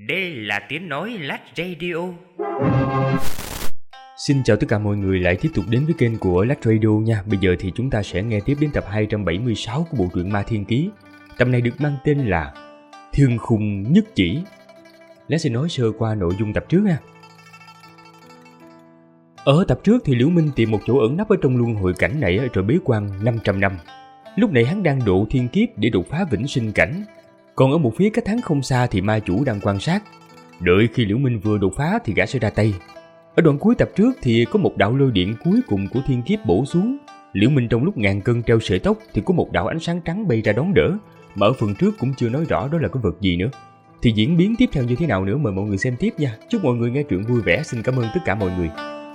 Đây là tiếng nói Lách Radio. Xin chào tất cả mọi người lại tiếp tục đến với kênh của Lách Radio nha. Bây giờ thì chúng ta sẽ nghe tiếp đến tập 276 của bộ truyện Ma Thiên Ký. Tập này được mang tên là Thương Khung Nhất Chỉ. Lát sẽ nói sơ qua nội dung tập trước ha. Ở tập trước thì Liễu Minh tìm một chỗ ẩn nấp ở trong luân hồi cảnh này rồi bế quan 500 năm. Lúc này hắn đang độ thiên kiếp để đột phá vĩnh sinh cảnh. Còn ở một phía cách hắn không xa thì ma chủ đang quan sát. Đợi khi Liễu Minh vừa đột phá thì gã sẽ ra tay. Ở đoạn cuối tập trước thì có một đạo lôi điện cuối cùng của thiên kiếp bổ xuống. Liễu Minh trong lúc ngàn cân treo sợi tóc thì có một đạo ánh sáng trắng bay ra đón đỡ. Mà ở phần trước cũng chưa nói rõ đó là cái vật gì nữa. Thì diễn biến tiếp theo như thế nào nữa mời mọi người xem tiếp nha. Chúc mọi người nghe truyện vui vẻ. Xin cảm ơn tất cả mọi người.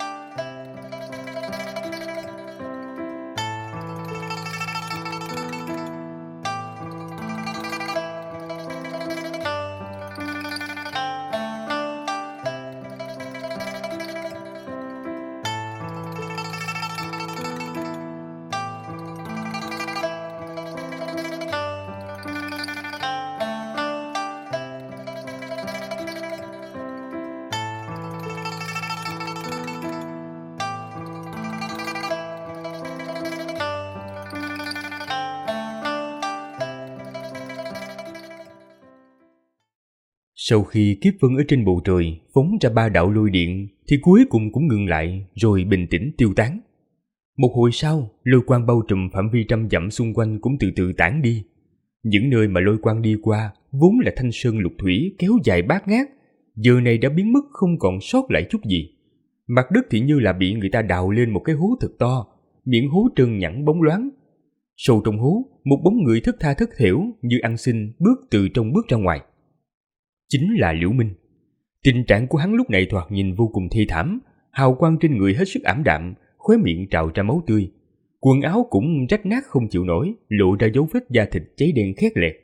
Sau khi kiếp vân ở trên bầu trời phóng ra 3 đạo lôi điện thì cuối cùng cũng ngừng lại rồi bình tĩnh tiêu tán. Một hồi sau, lôi quang bao trùm phạm vi 100 dặm xung quanh cũng từ từ tản đi. Những nơi mà lôi quang đi qua vốn là thanh sơn lục thủy kéo dài bát ngát, giờ này đã biến mất không còn sót lại chút gì. Mặt đất thì như là bị người ta đào lên một cái hố thật to, miệng hố trơn nhẵn bóng loáng. Sâu trong hố, một bóng người thất tha thất thểu như ăn xin bước từ trong bước ra ngoài. Chính là Liễu Minh. Tình trạng của hắn lúc này thoạt nhìn vô cùng thê thảm, hào quang trên người hết sức ảm đạm, khóe miệng trào ra máu tươi. Quần áo cũng rách nát không chịu nổi, lộ ra dấu vết da thịt cháy đen khét lẹt.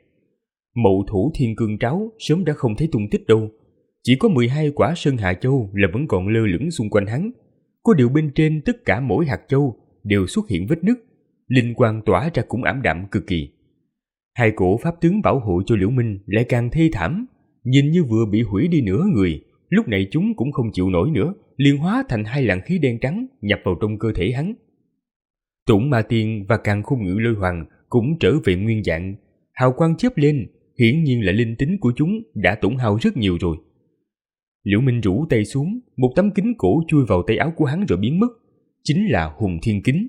Mậu thủ thiên cương tráo sớm đã không thấy tung tích đâu. Chỉ có 12 quả sơn hạ châu là vẫn còn lơ lửng xung quanh hắn. Có điều bên trên tất cả mỗi hạt châu đều xuất hiện vết nứt, linh quang tỏa ra cũng ảm đạm cực kỳ. Hai cổ pháp tướng bảo hộ cho Liễu Minh lại càng thê thảm, nhìn như vừa bị hủy đi nửa người. Lúc này chúng cũng không chịu nổi nữa, liền hóa thành 2 làn khí đen trắng nhập vào trong cơ thể hắn. Tủng Ma Tiên và Càn Khôn Ngự Lôi Hoàng cũng trở về nguyên dạng, hào quang chớp lên, hiển nhiên là linh tính của chúng đã tổn hao rất nhiều rồi. Liễu Minh rũ tay xuống, một tấm kính cổ chui vào tay áo của hắn rồi biến mất, chính là Hùng Thiên Kính.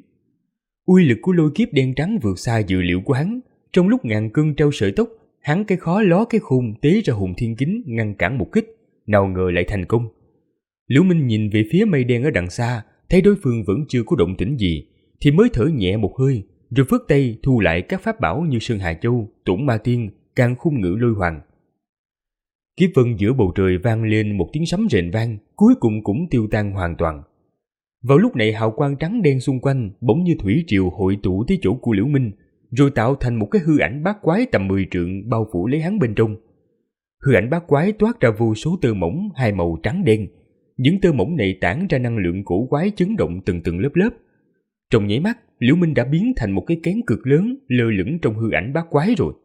Uy lực của lôi kiếp đen trắng vượt xa dự liệu của hắn, trong lúc ngàn cân treo sợi tóc, hắn cái khó ló cái khôn tế ra Hùng Thiên Kính ngăn cản một kích, nào ngờ lại thành công. Liễu Minh nhìn về phía mây đen ở đằng xa, thấy đối phương vẫn chưa có động tĩnh gì, thì mới thở nhẹ một hơi, rồi phất tay thu lại các pháp bảo như Sơn Hà Châu, Tủng Ma Tiên, Càn Khôn Ngự Lôi Hoàng. Kiếp vân giữa bầu trời vang lên một tiếng sấm rền vang, cuối cùng cũng tiêu tan hoàn toàn. Vào lúc này hào quang trắng đen xung quanh bỗng như thủy triều hội tụ tới chỗ của Liễu Minh, rồi tạo thành một cái hư ảnh bát quái tầm 10 trượng bao phủ lấy hắn bên trong. Hư ảnh bát quái toát ra vô số tơ mỏng 2 màu trắng đen. Những tơ mỏng này tản ra năng lượng cổ quái chấn động từng từng lớp lớp. Trong nháy mắt, Liễu Minh đã biến thành một cái kén cực lớn lơ lửng trong hư ảnh bát quái rồi.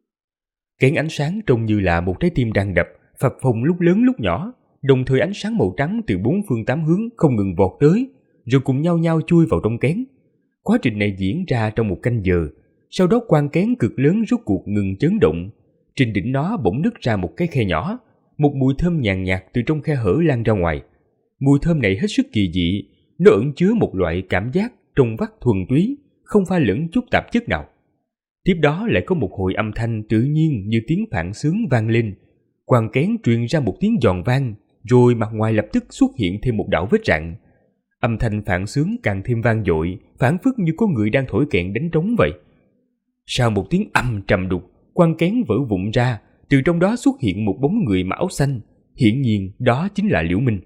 Kén ánh sáng trông như là một trái tim đang đập, phập phồng lúc lớn lúc nhỏ, đồng thời ánh sáng màu trắng từ 4 phương 8 hướng không ngừng vọt tới, rồi cùng nhau nhau chui vào trong kén. Quá trình này diễn ra trong 1 canh giờ. Sau đó quang kén cực lớn rốt cuộc ngừng chấn động. Trên đỉnh nó bỗng nứt ra một cái khe nhỏ, một mùi thơm nhàn nhạt từ trong khe hở lan ra ngoài. Mùi thơm này hết sức kỳ dị, nó ẩn chứa một loại cảm giác trong vắt thuần túy, không pha lẫn chút tạp chất nào. Tiếp đó lại có một hồi âm thanh tự nhiên như tiếng phạn sướng vang lên. Quang kén truyền ra một tiếng giòn vang, rồi mặt ngoài lập tức xuất hiện thêm một đạo vết rạn. Âm thanh phạn sướng càng thêm vang dội, phảng phất như có người đang thổi kèn đánh trống vậy. Sau một tiếng âm trầm đục, quang kén vỡ vụn ra, từ trong đó xuất hiện một bóng người mặc áo xanh, hiển nhiên đó chính là Liễu Minh.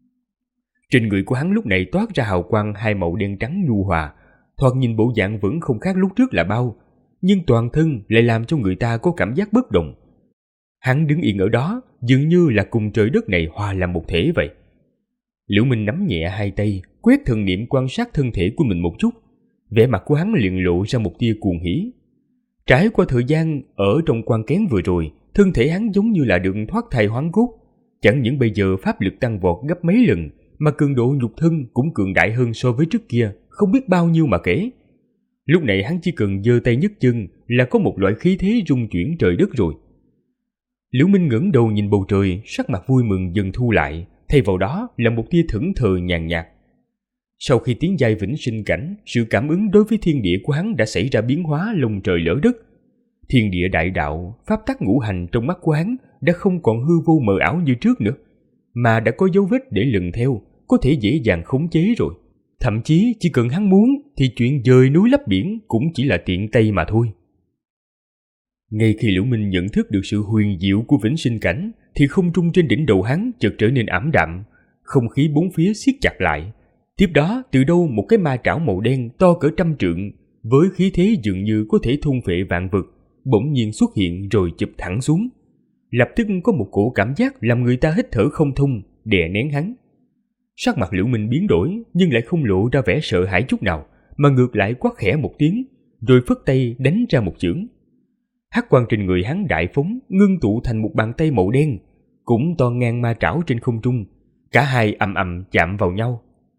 Trên người của hắn lúc này toát ra hào quang 2 màu đen trắng nhu hòa, thoạt nhìn bộ dạng vẫn không khác lúc trước là bao, nhưng toàn thân lại làm cho người ta có cảm giác bất động. Hắn đứng yên ở đó, dường như là cùng trời đất này hòa làm một thể vậy. Liễu Minh nắm nhẹ 2 tay, quét thần niệm quan sát thân thể của mình một chút, vẻ mặt của hắn liền lộ ra một tia cuồng hỉ. Trải qua thời gian ở trong quang kén vừa rồi thân thể hắn giống như là được thoát thai hoán cốt. Chẳng những bây giờ pháp lực tăng vọt gấp mấy lần, mà cường độ nhục thân cũng cường đại hơn so với trước kia, không biết bao nhiêu mà kể. Lúc này hắn chỉ cần giơ tay nhấc chân là có một loại khí thế rung chuyển trời đất rồi. Liễu Minh ngẩng đầu nhìn bầu trời, sắc mặt vui mừng dần thu lại, thay vào đó là một tia thẫn thờ nhàn nhạt. Sau khi tiến giai vĩnh sinh cảnh, sự cảm ứng đối với thiên địa của hắn đã xảy ra biến hóa lồng trời lỡ đất. Thiên địa đại đạo, pháp tắc ngũ hành trong mắt của hắn đã không còn hư vô mờ ảo như trước nữa, mà đã có dấu vết để lần theo, có thể dễ dàng khống chế rồi. Thậm chí chỉ cần hắn muốn thì chuyện dời núi lấp biển cũng chỉ là tiện tay mà thôi. Ngay khi Liễu Minh nhận thức được sự huyền diệu của vĩnh sinh cảnh, thì không trung trên đỉnh đầu hắn chợt trở nên ảm đạm, không khí bốn phía siết chặt lại. Tiếp đó, từ đâu một cái ma trảo màu đen to cỡ 100 trượng, với khí thế dường như có thể thôn phệ vạn vật, bỗng nhiên xuất hiện rồi chụp thẳng xuống. Lập tức có một cổ cảm giác làm người ta hít thở không thông, đè nén hắn. Sắc mặt Liễu Minh biến đổi, nhưng lại không lộ ra vẻ sợ hãi chút nào, mà ngược lại quát khẽ một tiếng, rồi phất tay đánh ra một chưởng. Hắc quang trên người hắn đại phóng, ngưng tụ thành một bàn tay màu đen, cũng to ngang ma trảo trên không trung. Cả hai ầm ầm chạm vào nhau.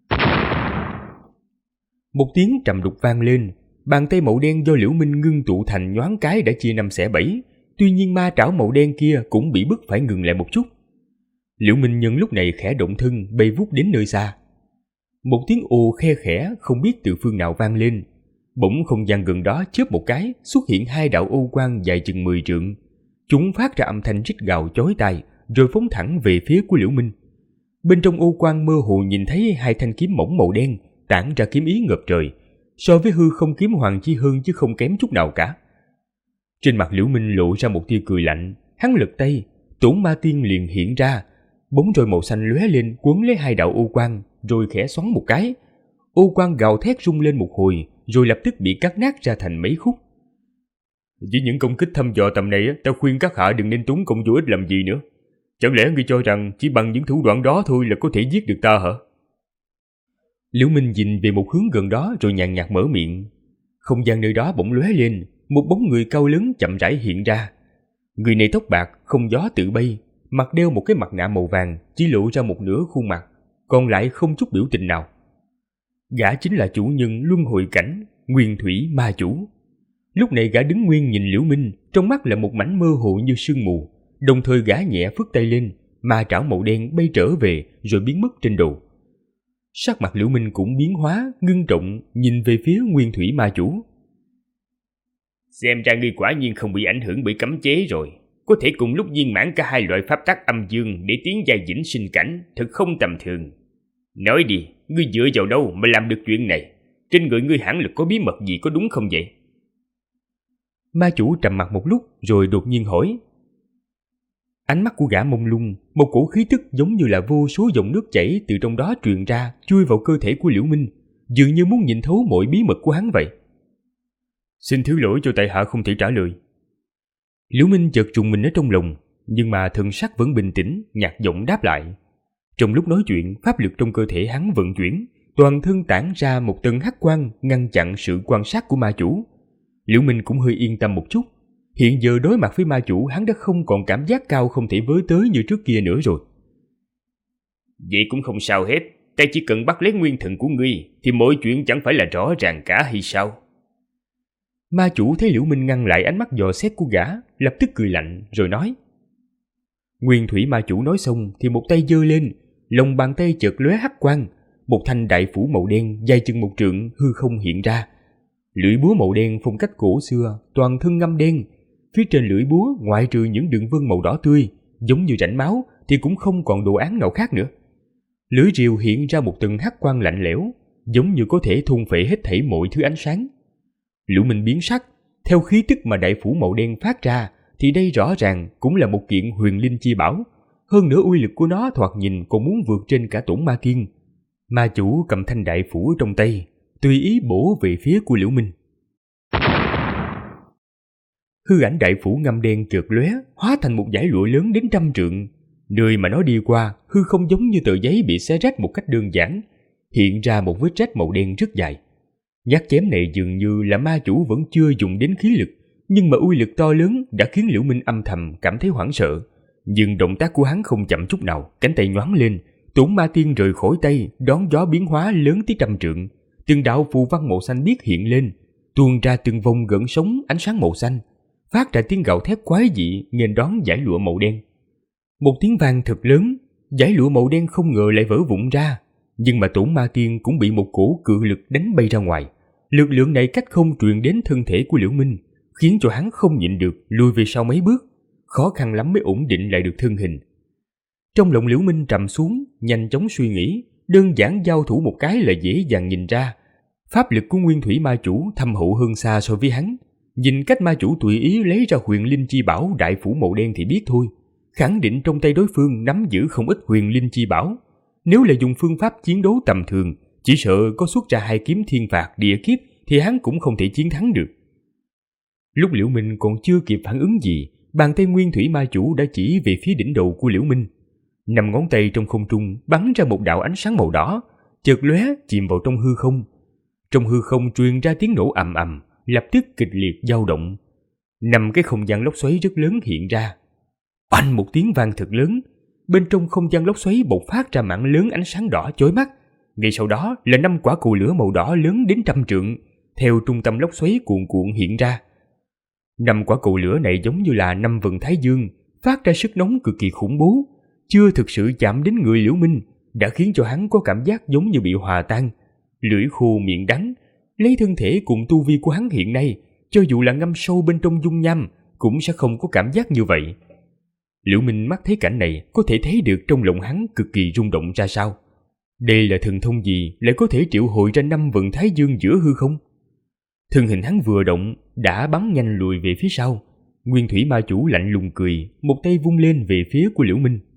Một tiếng trầm đục vang lên, bàn tay màu đen do Liễu Minh ngưng tụ thành nhoáng cái đã chia 5 xẻ 7. Tuy nhiên ma trảo màu đen kia cũng bị bức phải ngừng lại một chút. Liễu Minh nhân lúc này khẽ động thân bay vút đến nơi xa. Một tiếng ồ khe khẽ không biết từ phương nào vang lên. Bỗng không gian gần đó chớp một cái, xuất hiện 2 đạo ô quang dài chừng 10 trượng. Chúng phát ra âm thanh rít gào chói tai, rồi phóng thẳng về phía của Liễu Minh. Bên trong ô quang mơ hồ nhìn thấy 2 thanh kiếm mỏng màu đen, tản ra kiếm ý ngập trời, so với hư không kiếm hoàng chi hơn chứ không kém chút nào cả. Trên mặt Liễu Minh lộ ra một tia cười lạnh, hắn lật tay, Tổn Ma Tiên liền hiện ra, bóng roi màu xanh lóe lên quấn lấy 2 đạo ô quang, rồi khẽ xoắn một cái. Ô quang gào thét rung lên một hồi, rồi lập tức bị cắt nát ra thành mấy khúc. Với những công kích thăm dò tầm này, ta khuyên các hạ đừng nên tốn công vô ích làm gì nữa. Chẳng lẽ ngươi cho rằng chỉ bằng những thủ đoạn đó thôi là có thể giết được ta hả? Liễu Minh nhìn về một hướng gần đó rồi nhàn nhạt mở miệng. Không gian nơi đó bỗng lóe lên, một bóng người cao lớn chậm rãi hiện ra. Người này tóc bạc, không gió tự bay, mặt đeo một cái mặt nạ màu vàng, chỉ lộ ra một nửa khuôn mặt, còn lại không chút biểu tình nào. Gã chính là chủ nhân luân hồi cảnh, Nguyên Thủy Ma Chủ. Lúc này gã đứng nguyên nhìn Liễu Minh, trong mắt là một mảnh mơ hồ như sương mù, đồng thời gã nhẹ phất tay lên, ma trảo màu đen bay trở về rồi biến mất trên đầu. Sắc mặt Liễu Minh cũng biến hóa, ngưng trọng nhìn về phía Nguyên Thủy Ma Chủ. Xem ra ngươi quả nhiên không bị ảnh hưởng bởi cấm chế rồi, có thể cùng lúc viên mãn cả 2 loại pháp tắc âm dương để tiến giai vĩnh sinh cảnh, thật không tầm thường. Nói đi, ngươi dựa vào đâu mà làm được chuyện này? Trên người ngươi hẳn là có bí mật gì có đúng không vậy? Ma chủ trầm mặt một lúc rồi đột nhiên hỏi. Ánh mắt của gã mông lung, một cổ khí tức giống như là vô số dòng nước chảy từ trong đó truyền ra, chui vào cơ thể của Liễu Minh, dường như muốn nhìn thấu mọi bí mật của hắn vậy. Xin thứ lỗi cho tại hạ không thể trả lời. Liễu Minh chợt trùng mình ở trong lòng, nhưng mà thần sắc vẫn bình tĩnh, nhạt giọng đáp lại. Trong lúc nói chuyện, pháp lực trong cơ thể hắn vận chuyển, toàn thân tản ra một tầng hắc quang ngăn chặn sự quan sát của ma chủ. Liễu Minh cũng hơi yên tâm một chút. Hiện giờ đối mặt với ma chủ, hắn đã không còn cảm giác cao không thể với tới như trước kia nữa rồi. Vậy cũng không sao hết, ta chỉ cần bắt lấy nguyên thần của ngươi thì mọi chuyện chẳng phải là rõ ràng cả hay sao? Ma chủ thấy Liễu Minh ngăn lại ánh mắt dò xét của gã, lập tức cười lạnh rồi nói. Nguyên Thủy Ma Chủ nói xong thì một tay giơ lên, lòng bàn tay chợt lóe hắc quang, một thanh đại phủ màu đen dài chừng 1 trượng hư không hiện ra. Lưỡi búa màu đen phong cách cổ xưa, toàn thân ngăm đen, phía trên lưỡi búa ngoại trừ những đường vân màu đỏ tươi giống như rãnh máu thì cũng không còn đồ án nào khác nữa. Lưỡi rìu hiện ra một tầng hắc quang lạnh lẽo, giống như có thể thôn phệ hết thảy mọi thứ ánh sáng. Liễu Minh biến sắc, theo khí tức mà đại phủ màu đen phát ra thì đây rõ ràng cũng là một kiện huyền linh chi bảo, hơn nữa uy lực của nó thoạt nhìn còn muốn vượt trên cả Tổn Ma Tiên. Ma chủ cầm thanh đại phủ trong tay, tùy ý bổ về phía của Liễu Minh. Hư ảnh đại phủ ngăm đen chợt lóe, hóa thành một dải lụa lớn đến 100 trượng. Nơi mà nó đi qua, hư không giống như tờ giấy bị xé rách một cách đơn giản, hiện ra một vết rách màu đen rất dài. Nhát chém này dường như là ma chủ vẫn chưa dùng đến khí lực, nhưng mà uy lực to lớn đã khiến Liễu Minh âm thầm cảm thấy hoảng sợ. Nhưng động tác của hắn không chậm chút nào, cánh tay nhoáng lên, Tổn Ma Tiên rời khỏi tay, đón gió biến hóa lớn tới 100 trượng. Từng đạo phù văn màu xanh biếc hiện lên, tuôn ra từng vòng gợn sóng ánh sáng màu xanh, phát ra tiếng gào thét quái dị nghênh đón dải lụa màu đen. Một tiếng vang thật lớn, dải lụa màu đen không ngờ lại vỡ vụn ra, nhưng mà Tổn Ma Tiên cũng bị một cổ cự lực đánh bay ra ngoài. Lực lượng này cách không truyền đến thân thể của Liễu Minh, khiến cho hắn không nhịn được lùi về sau mấy bước, khó khăn lắm mới ổn định lại được thân hình. Trong lòng Liễu Minh trầm xuống, nhanh chóng suy nghĩ, đơn giản giao thủ một cái là dễ dàng nhìn ra. Pháp lực của Nguyên Thủy Ma Chủ thâm hậu hơn xa so với hắn. Nhìn cách ma chủ tùy ý lấy ra huyền linh chi bảo đại phủ màu đen thì biết thôi, khẳng định trong tay đối phương nắm giữ không ít huyền linh chi bảo. Nếu là dùng phương pháp chiến đấu tầm thường, chỉ sợ có xuất ra 2 kiếm thiên phạt địa kiếp thì hắn cũng không thể chiến thắng được. Lúc Liễu Minh còn chưa kịp phản ứng gì, bàn tay Nguyên Thủy Ma Chủ đã chỉ về phía đỉnh đầu của Liễu Minh. 5 ngón tay trong không trung bắn ra một đạo ánh sáng màu đỏ, chợt lóe chìm vào trong hư không. Trong hư không truyền ra tiếng nổ ầm ầm, lập tức kịch liệt dao động. 5 cái không gian lốc xoáy rất lớn hiện ra. Oanh một tiếng vang thật lớn, bên trong không gian lốc xoáy bộc phát ra mảng lớn ánh sáng đỏ chói mắt. Ngay sau đó là 5 quả cầu lửa màu đỏ lớn đến 100 trượng, theo trung tâm lốc xoáy cuồn cuộn hiện ra. 5 quả cầu lửa này giống như là 5 vầng thái dương, phát ra sức nóng cực kỳ khủng bố, chưa thực sự chạm đến người Liễu Minh, đã khiến cho hắn có cảm giác giống như bị hòa tan, lưỡi khô miệng đắng. Lấy thân thể cùng tu vi của hắn hiện nay, cho dù là ngâm sâu bên trong dung nham cũng sẽ không có cảm giác như vậy. Liễu Minh mắt thấy cảnh này, có thể thấy được trong lòng hắn cực kỳ rung động ra sao. Đây là thần thông gì lại có thể triệu hồi ra 5 vầng thái dương giữa hư không? Thân hình hắn vừa động đã bắn nhanh lùi về phía sau. Nguyên Thủy Ma Chủ lạnh lùng cười, một tay vung lên về phía của Liễu Minh.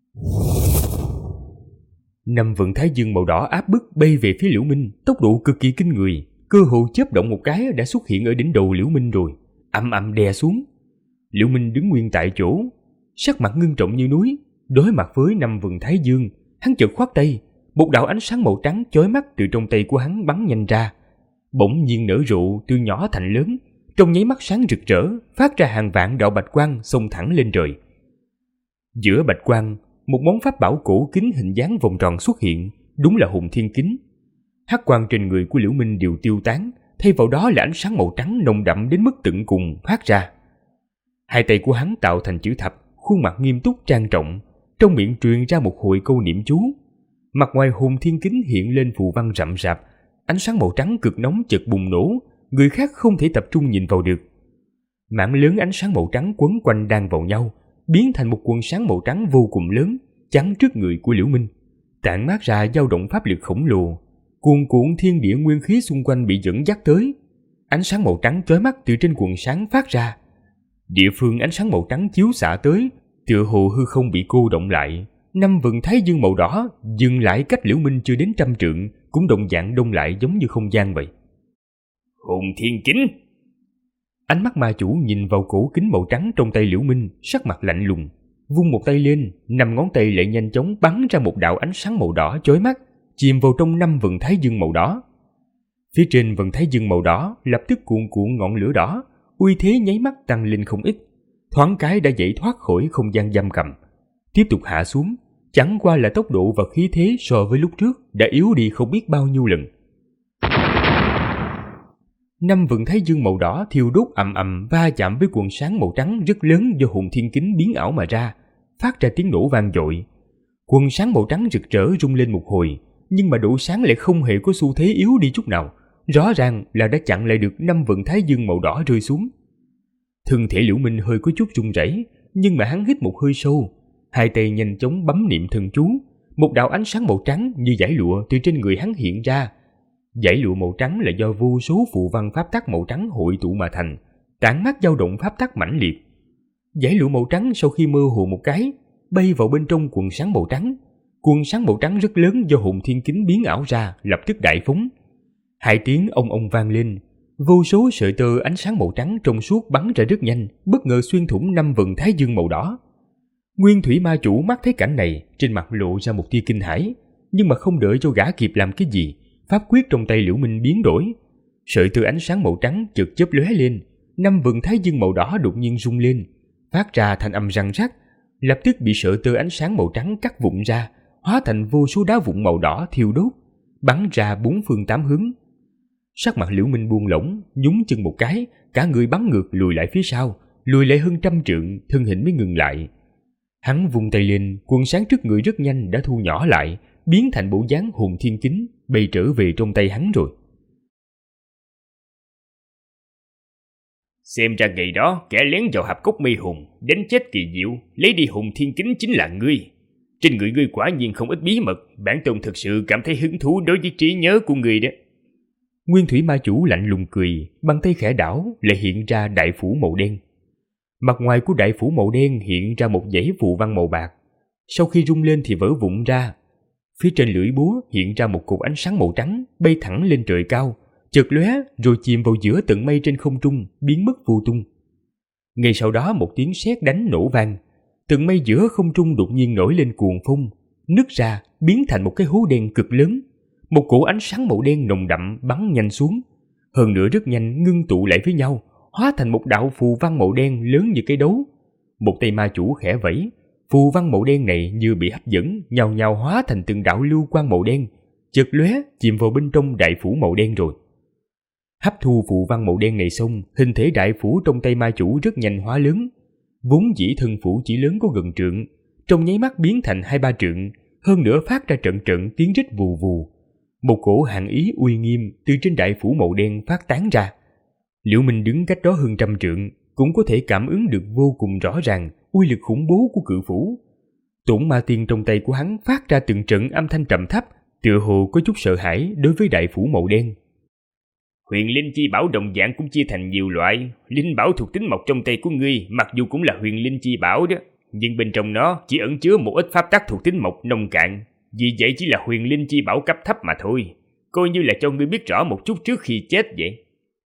5 vầng thái dương màu đỏ áp bức bay về phía Liễu Minh, tốc độ cực kỳ kinh người, cơ hồ chớp động một cái đã xuất hiện ở đỉnh đầu Liễu Minh rồi, ầm ầm đè xuống. Liễu Minh đứng nguyên tại chỗ, sắc mặt ngưng trọng như núi, đối mặt với 5 vầng thái dương, hắn chợt khoát tay, một đạo ánh sáng màu trắng chói mắt từ trong tay của hắn bắn nhanh ra, bỗng nhiên nở rộ từ nhỏ thành lớn, trong nháy mắt sáng rực rỡ, phát ra hàng vạn đạo bạch quang xông thẳng lên trời. Giữa bạch quang, một món pháp bảo cổ kính hình dáng vòng tròn xuất hiện, đúng là Hùng Thiên Kính. Hắc quang trên người của Liễu Minh đều tiêu tán, thay vào đó là ánh sáng màu trắng nồng đậm đến mức tận cùng phát ra. Hai tay của hắn tạo thành chữ thập, khuôn mặt nghiêm túc trang trọng, trong miệng truyền ra một hồi câu niệm chú. Mặt ngoài Hùng Thiên Kính hiện lên phù văn rậm rạp, ánh sáng màu trắng cực nóng chợt bùng nổ, người khác không thể tập trung nhìn vào được. Mảng lớn ánh sáng màu trắng quấn quanh đan vào nhau, biến thành một quần sáng màu trắng vô cùng lớn, chắn trước người của Liễu Minh, tản mát ra dao động pháp lực khổng lồ. Cuồn cuộn thiên địa nguyên khí xung quanh bị dẫn dắt tới, ánh sáng màu trắng chói mắt từ trên quần sáng phát ra. Địa phương ánh sáng màu trắng chiếu xạ tới, tựa hồ hư không bị cô động lại. 5 vầng thái dương màu đỏ dừng lại cách Liễu Minh chưa đến 100 trượng, cũng đồng dạng đông lại giống như không gian vậy. Hùng Thiên Kính! Ánh mắt ma chủ nhìn vào cổ kính màu trắng trong tay Liễu Minh, sắc mặt lạnh lùng, vung một tay lên, 5 ngón tay lại nhanh chóng bắn ra một đạo ánh sáng màu đỏ chói mắt, chìm vào trong 5 vầng thái dương màu đỏ. Phía trên vầng thái dương màu đỏ lập tức cuồn cuộn ngọn lửa đỏ, uy thế nháy mắt tăng lên không ít, thoáng cái đã giải thoát khỏi không gian giam cầm, tiếp tục hạ xuống. Chẳng qua là tốc độ và khí thế so với lúc trước đã yếu đi không biết bao nhiêu lần. 5 vầng thái dương màu đỏ thiêu đốt ầm ầm va chạm với quần sáng màu trắng rất lớn do Hùng Thiên Kính biến ảo mà ra, phát ra tiếng nổ vang dội. Quần sáng màu trắng rực rỡ rung lên một hồi, nhưng mà độ sáng lại không hề có xu thế yếu đi chút nào, rõ ràng là đã chặn lại được 5 vầng thái dương màu đỏ rơi xuống. Thân thể Liễu Minh hơi có chút run rẩy, nhưng mà hắn hít một hơi sâu, hai tay nhanh chóng bấm niệm thần chú, một đạo ánh sáng màu trắng như dải lụa từ trên người hắn hiện ra. Dải lụa màu trắng là do vô số phù văn pháp tắc màu trắng hội tụ mà thành, tản mát dao động pháp tắc mãnh liệt. Dải lụa màu trắng sau khi mơ hồ một cái, bay vào bên trong quần sáng màu trắng. Quần sáng màu trắng rất lớn do Hùng Thiên Kính biến ảo ra lập tức đại phóng. 2 tiếng ong ong vang lên, vô số sợi tơ ánh sáng màu trắng trong suốt bắn ra rất nhanh, bất ngờ xuyên thủng 5 vầng thái dương màu đỏ. Nguyên Thủy Ma Chủ mắt thấy cảnh này, trên mặt lộ ra một tia kinh hãi, nhưng mà không đợi cho gã kịp làm cái gì, pháp quyết trong tay Liễu Minh biến đổi. Sợi tơ ánh sáng màu trắng chợt chớp lóe lên, 5 vầng thái dương màu đỏ đột nhiên rung lên, phát ra thanh âm răng rắc, lập tức bị sợi tơ ánh sáng màu trắng cắt vụn ra, hóa thành vô số đá vụn màu đỏ thiêu đốt, bắn ra 4 phương 8 hướng. Sắc mặt Liễu Minh buông lỏng, nhún chân một cái, cả người bắn ngược lùi lại phía sau, lùi lại hơn 100 trượng, thân hình mới ngừng lại. Hắn vung tay lên, quần sáng trước người rất nhanh đã thu nhỏ lại, biến thành bộ dáng hồn thiên kính, bay trở về trong tay hắn rồi. Xem ra ngày đó kẻ lén vào hạp cốc mê hồn, đánh chết Kỳ Diệu, lấy đi hồn thiên kính chính là ngươi. Trên người ngươi quả nhiên không ít bí mật, bản tôn thực sự cảm thấy hứng thú đối với trí nhớ của ngươi đó. Nguyên thủy ma chủ lạnh lùng cười, bàn tay khẽ đảo lại hiện ra đại phủ màu đen. Mặt ngoài của đại phủ màu đen hiện ra một dãy phù văn màu bạc, sau khi rung lên thì vỡ vụn ra. Phía trên lưỡi búa hiện ra một cột ánh sáng màu trắng bay thẳng lên trời cao, chợt lóe rồi chìm vào giữa tầng mây trên không trung, biến mất vô tung. Ngay sau đó một tiếng sét đánh nổ vang, tầng mây giữa không trung đột nhiên nổi lên cuồng phong, nứt ra biến thành một cái hố đen cực lớn. Một cỗ ánh sáng màu đen nồng đậm bắn nhanh xuống, hơn nữa rất nhanh ngưng tụ lại với nhau, hóa thành một đạo phù văn màu đen lớn như cái đấu. Một tay ma chủ khẽ vẫy, phù văn màu đen này như bị hấp dẫn, nhào nhào hóa thành từng đạo lưu quang màu đen, chợt lóe chìm vào bên trong đại phủ màu đen rồi. Hấp thu phù văn màu đen này xong, hình thể đại phủ trong tay ma chủ rất nhanh hóa lớn, vốn dĩ thân phủ chỉ lớn có gần trượng, trong nháy mắt biến thành 2-3 trượng, hơn nữa phát ra trận trận tiếng rít vù vù. Một cổ hàn ý uy nghiêm từ trên đại phủ màu đen phát tán ra. Liễu Minh đứng cách đó hơn 100 trượng, cũng có thể cảm ứng được vô cùng rõ ràng uy lực khủng bố của cự phủ. Tổn ma tiên trong tay của hắn phát ra từng trận âm thanh trầm thấp, tựa hồ có chút sợ hãi đối với đại phủ màu đen. Huyền linh chi bảo đồng dạng cũng chia thành nhiều loại, linh bảo thuộc tính mộc trong tay của ngươi mặc dù cũng là huyền linh chi bảo đó, nhưng bên trong nó chỉ ẩn chứa một ít pháp tắc thuộc tính mộc nông cạn, vì vậy chỉ là huyền linh chi bảo cấp thấp mà thôi, coi như là cho ngươi biết rõ một chút trước khi chết vậy.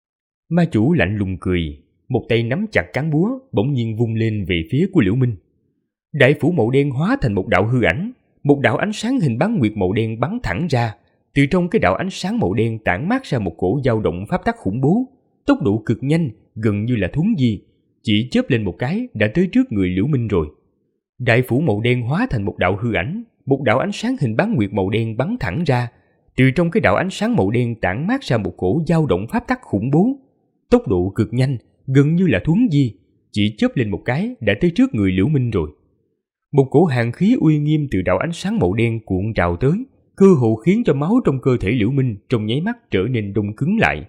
Ma chủ lạnh lùng cười, một tay nắm chặt cán búa, bỗng nhiên vung lên về phía của Liễu Minh. Đại phủ màu đen hóa thành một đạo hư ảnh, một đạo ánh sáng hình bán nguyệt màu đen bắn thẳng ra. Từ trong cái đạo ánh sáng màu đen tản mát ra một cổ dao động pháp tắc khủng bố, tốc độ cực nhanh, gần như là thuấn di, chỉ chớp lên một cái đã tới trước người Liễu Minh rồi. Đại phủ màu đen hóa thành một đạo hư ảnh, một đạo ánh sáng hình bán nguyệt màu đen bắn thẳng ra. Từ trong cái đạo ánh sáng màu đen tản mát ra một cổ dao động pháp tắc khủng bố, tốc độ cực nhanh, gần như là thuấn di, chỉ chớp lên một cái đã tới trước người Liễu Minh rồi. Một cổ hàn khí uy nghiêm từ đạo ánh sáng màu đen cuộn trào tới, cơ hồ khiến cho máu trong cơ thể Liễu Minh trong nháy mắt trở nên đông cứng lại.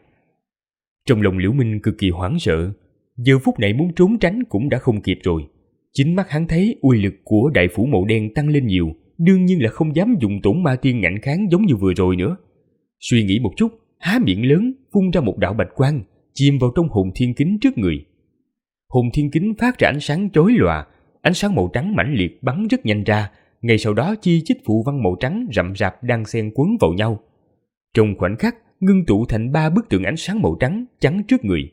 Trong lòng Liễu Minh cực kỳ hoảng sợ, giờ phút này muốn trốn tránh cũng đã không kịp rồi. Chính mắt hắn thấy uy lực của đại phủ màu đen tăng lên nhiều, đương nhiên là không dám dùng tổn ma tiên ngạnh kháng giống như vừa rồi nữa. Suy nghĩ một chút, há miệng lớn phun ra một đạo bạch quang, chìm vào trong hồn thiên kính trước người. Hồn thiên kính phát ra ánh sáng chói lòa, ánh sáng màu trắng mãnh liệt bắn rất nhanh ra, ngay sau đó chi chít phù văn màu trắng rậm rạp đang xen quấn vào nhau. Trong khoảnh khắc, ngưng tụ thành 3 bức tượng ánh sáng màu trắng chắn trước người.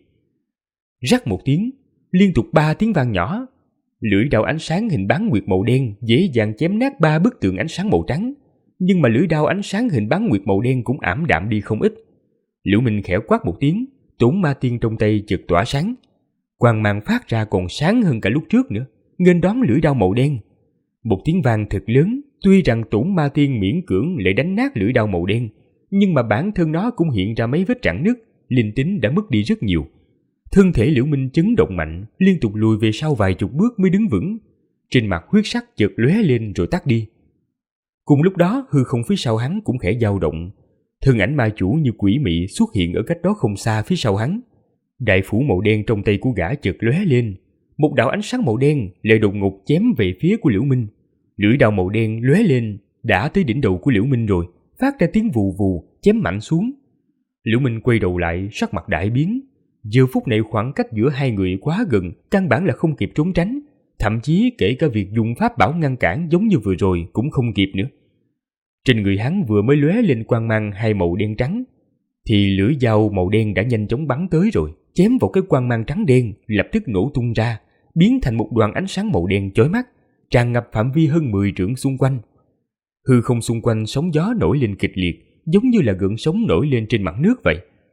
Rắc một tiếng, liên tục 3 tiếng vang nhỏ, lưỡi đao ánh sáng hình bán nguyệt màu đen dễ dàng chém nát 3 bức tượng ánh sáng màu trắng, nhưng mà lưỡi đao ánh sáng hình bán nguyệt màu đen cũng ảm đạm đi không ít. Liễu Minh khẽ quát một tiếng, tổn ma tiên trong tay chợt tỏa sáng, quang mang phát ra còn sáng hơn cả lúc trước nữa, nghênh đón lưỡi đao màu đen. Một tiếng vang thật lớn, tuy rằng tổn ma tiên miễn cưỡng lại đánh nát lưỡi đao màu đen, nhưng mà bản thân nó cũng hiện ra mấy vết rạn nứt, linh tính đã mất đi rất nhiều. Thân thể Liễu Minh chấn động mạnh, liên tục lùi về sau vài chục bước mới đứng vững. Trên mặt huyết sắc chợt lóe lên rồi tắt đi. Cùng lúc đó, hư không phía sau hắn cũng khẽ dao động. Thân ảnh ma chủ như quỷ mị xuất hiện ở cách đó không xa phía sau hắn. Đại phủ màu đen trong tay của gã chợt lóe lên, một đạo ánh sáng màu đen lại đột ngột chém về phía của Liễu Minh. Lưỡi đao màu đen lóe lên, đã tới đỉnh đầu của Liễu Minh rồi, phát ra tiếng vù vù, chém mạnh xuống. Liễu Minh quay đầu lại, sắc mặt đại biến. Giờ phút này khoảng cách giữa hai người quá gần, căn bản là không kịp trốn tránh, thậm chí kể cả việc dùng pháp bảo ngăn cản giống như vừa rồi cũng không kịp nữa. Trên người hắn vừa mới lóe lên quang mang hai màu đen trắng, thì lưỡi dao màu đen đã nhanh chóng bắn tới rồi, chém vào cái quang mang trắng đen, lập tức nổ tung ra, biến thành một đoàn ánh sáng màu đen chói mắt, tràn ngập phạm vi hơn 10 trượng xung quanh. Hư không xung quanh sóng gió nổi lên kịch liệt, giống như là gợn sóng nổi lên trên mặt nước vậy.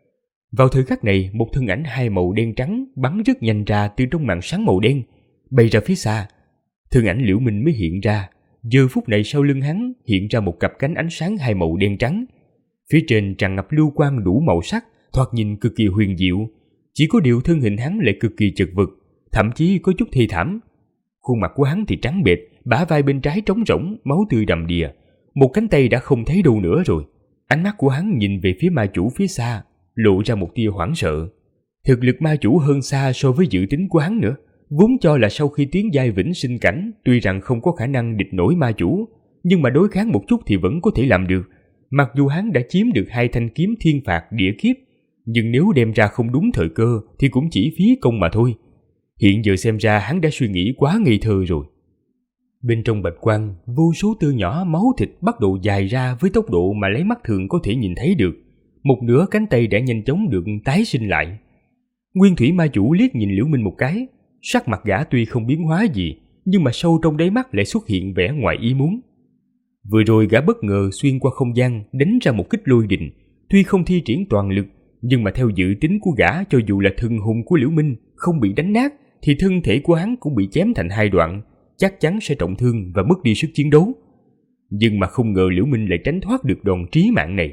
Vào thời khắc này, một thân ảnh hai màu đen trắng bắn rất nhanh ra từ trong màn sáng màu đen, bay ra phía xa. Thân ảnh Liễu Minh mới hiện ra. Giờ phút này sau lưng hắn hiện ra một cặp cánh ánh sáng hai màu đen trắng. Phía trên tràn ngập lưu quang đủ màu sắc, thoạt nhìn cực kỳ huyền diệu. Chỉ có điều thân hình hắn lại cực kỳ chật vật, thậm chí có chút thê thảm. Khuôn mặt của hắn thì trắng bệch, bả vai bên trái trống rỗng, máu tươi đầm đìa. Một cánh tay đã không thấy đâu nữa rồi. Ánh mắt của hắn nhìn về phía ma chủ phía xa, lộ ra một tia hoảng sợ. Thực lực ma chủ hơn xa so với dự tính của hắn nữa. Vốn cho là sau khi tiến giai vĩnh sinh cảnh, tuy rằng không có khả năng địch nổi ma chủ, nhưng mà đối kháng một chút thì vẫn có thể làm được. Mặc dù hắn đã chiếm được 2 thanh kiếm thiên phạt địa kiếp, nhưng nếu đem ra không đúng thời cơ thì cũng chỉ phí công mà thôi. Hiện giờ xem ra hắn đã suy nghĩ quá ngây thơ rồi. Bên trong bạch quang, vô số tia nhỏ máu thịt bắt đầu dài ra với tốc độ mà lấy mắt thường có thể nhìn thấy được. Một nửa cánh tay đã nhanh chóng được tái sinh lại. Nguyên thủy ma chủ liếc nhìn Liễu Minh một cái, sắc mặt gã tuy không biến hóa gì, nhưng mà sâu trong đáy mắt lại xuất hiện vẻ ngoài ý muốn. Vừa rồi gã bất ngờ xuyên qua không gian đánh ra một kích lôi đình, tuy không thi triển toàn lực, nhưng mà theo dự tính của gã, cho dù là thần hồn của Liễu Minh không bị đánh nát thì thân thể của hắn cũng bị chém thành 2 đoạn, chắc chắn sẽ trọng thương và mất đi sức chiến đấu. Nhưng mà không ngờ Liễu Minh lại tránh thoát được đòn trí mạng này.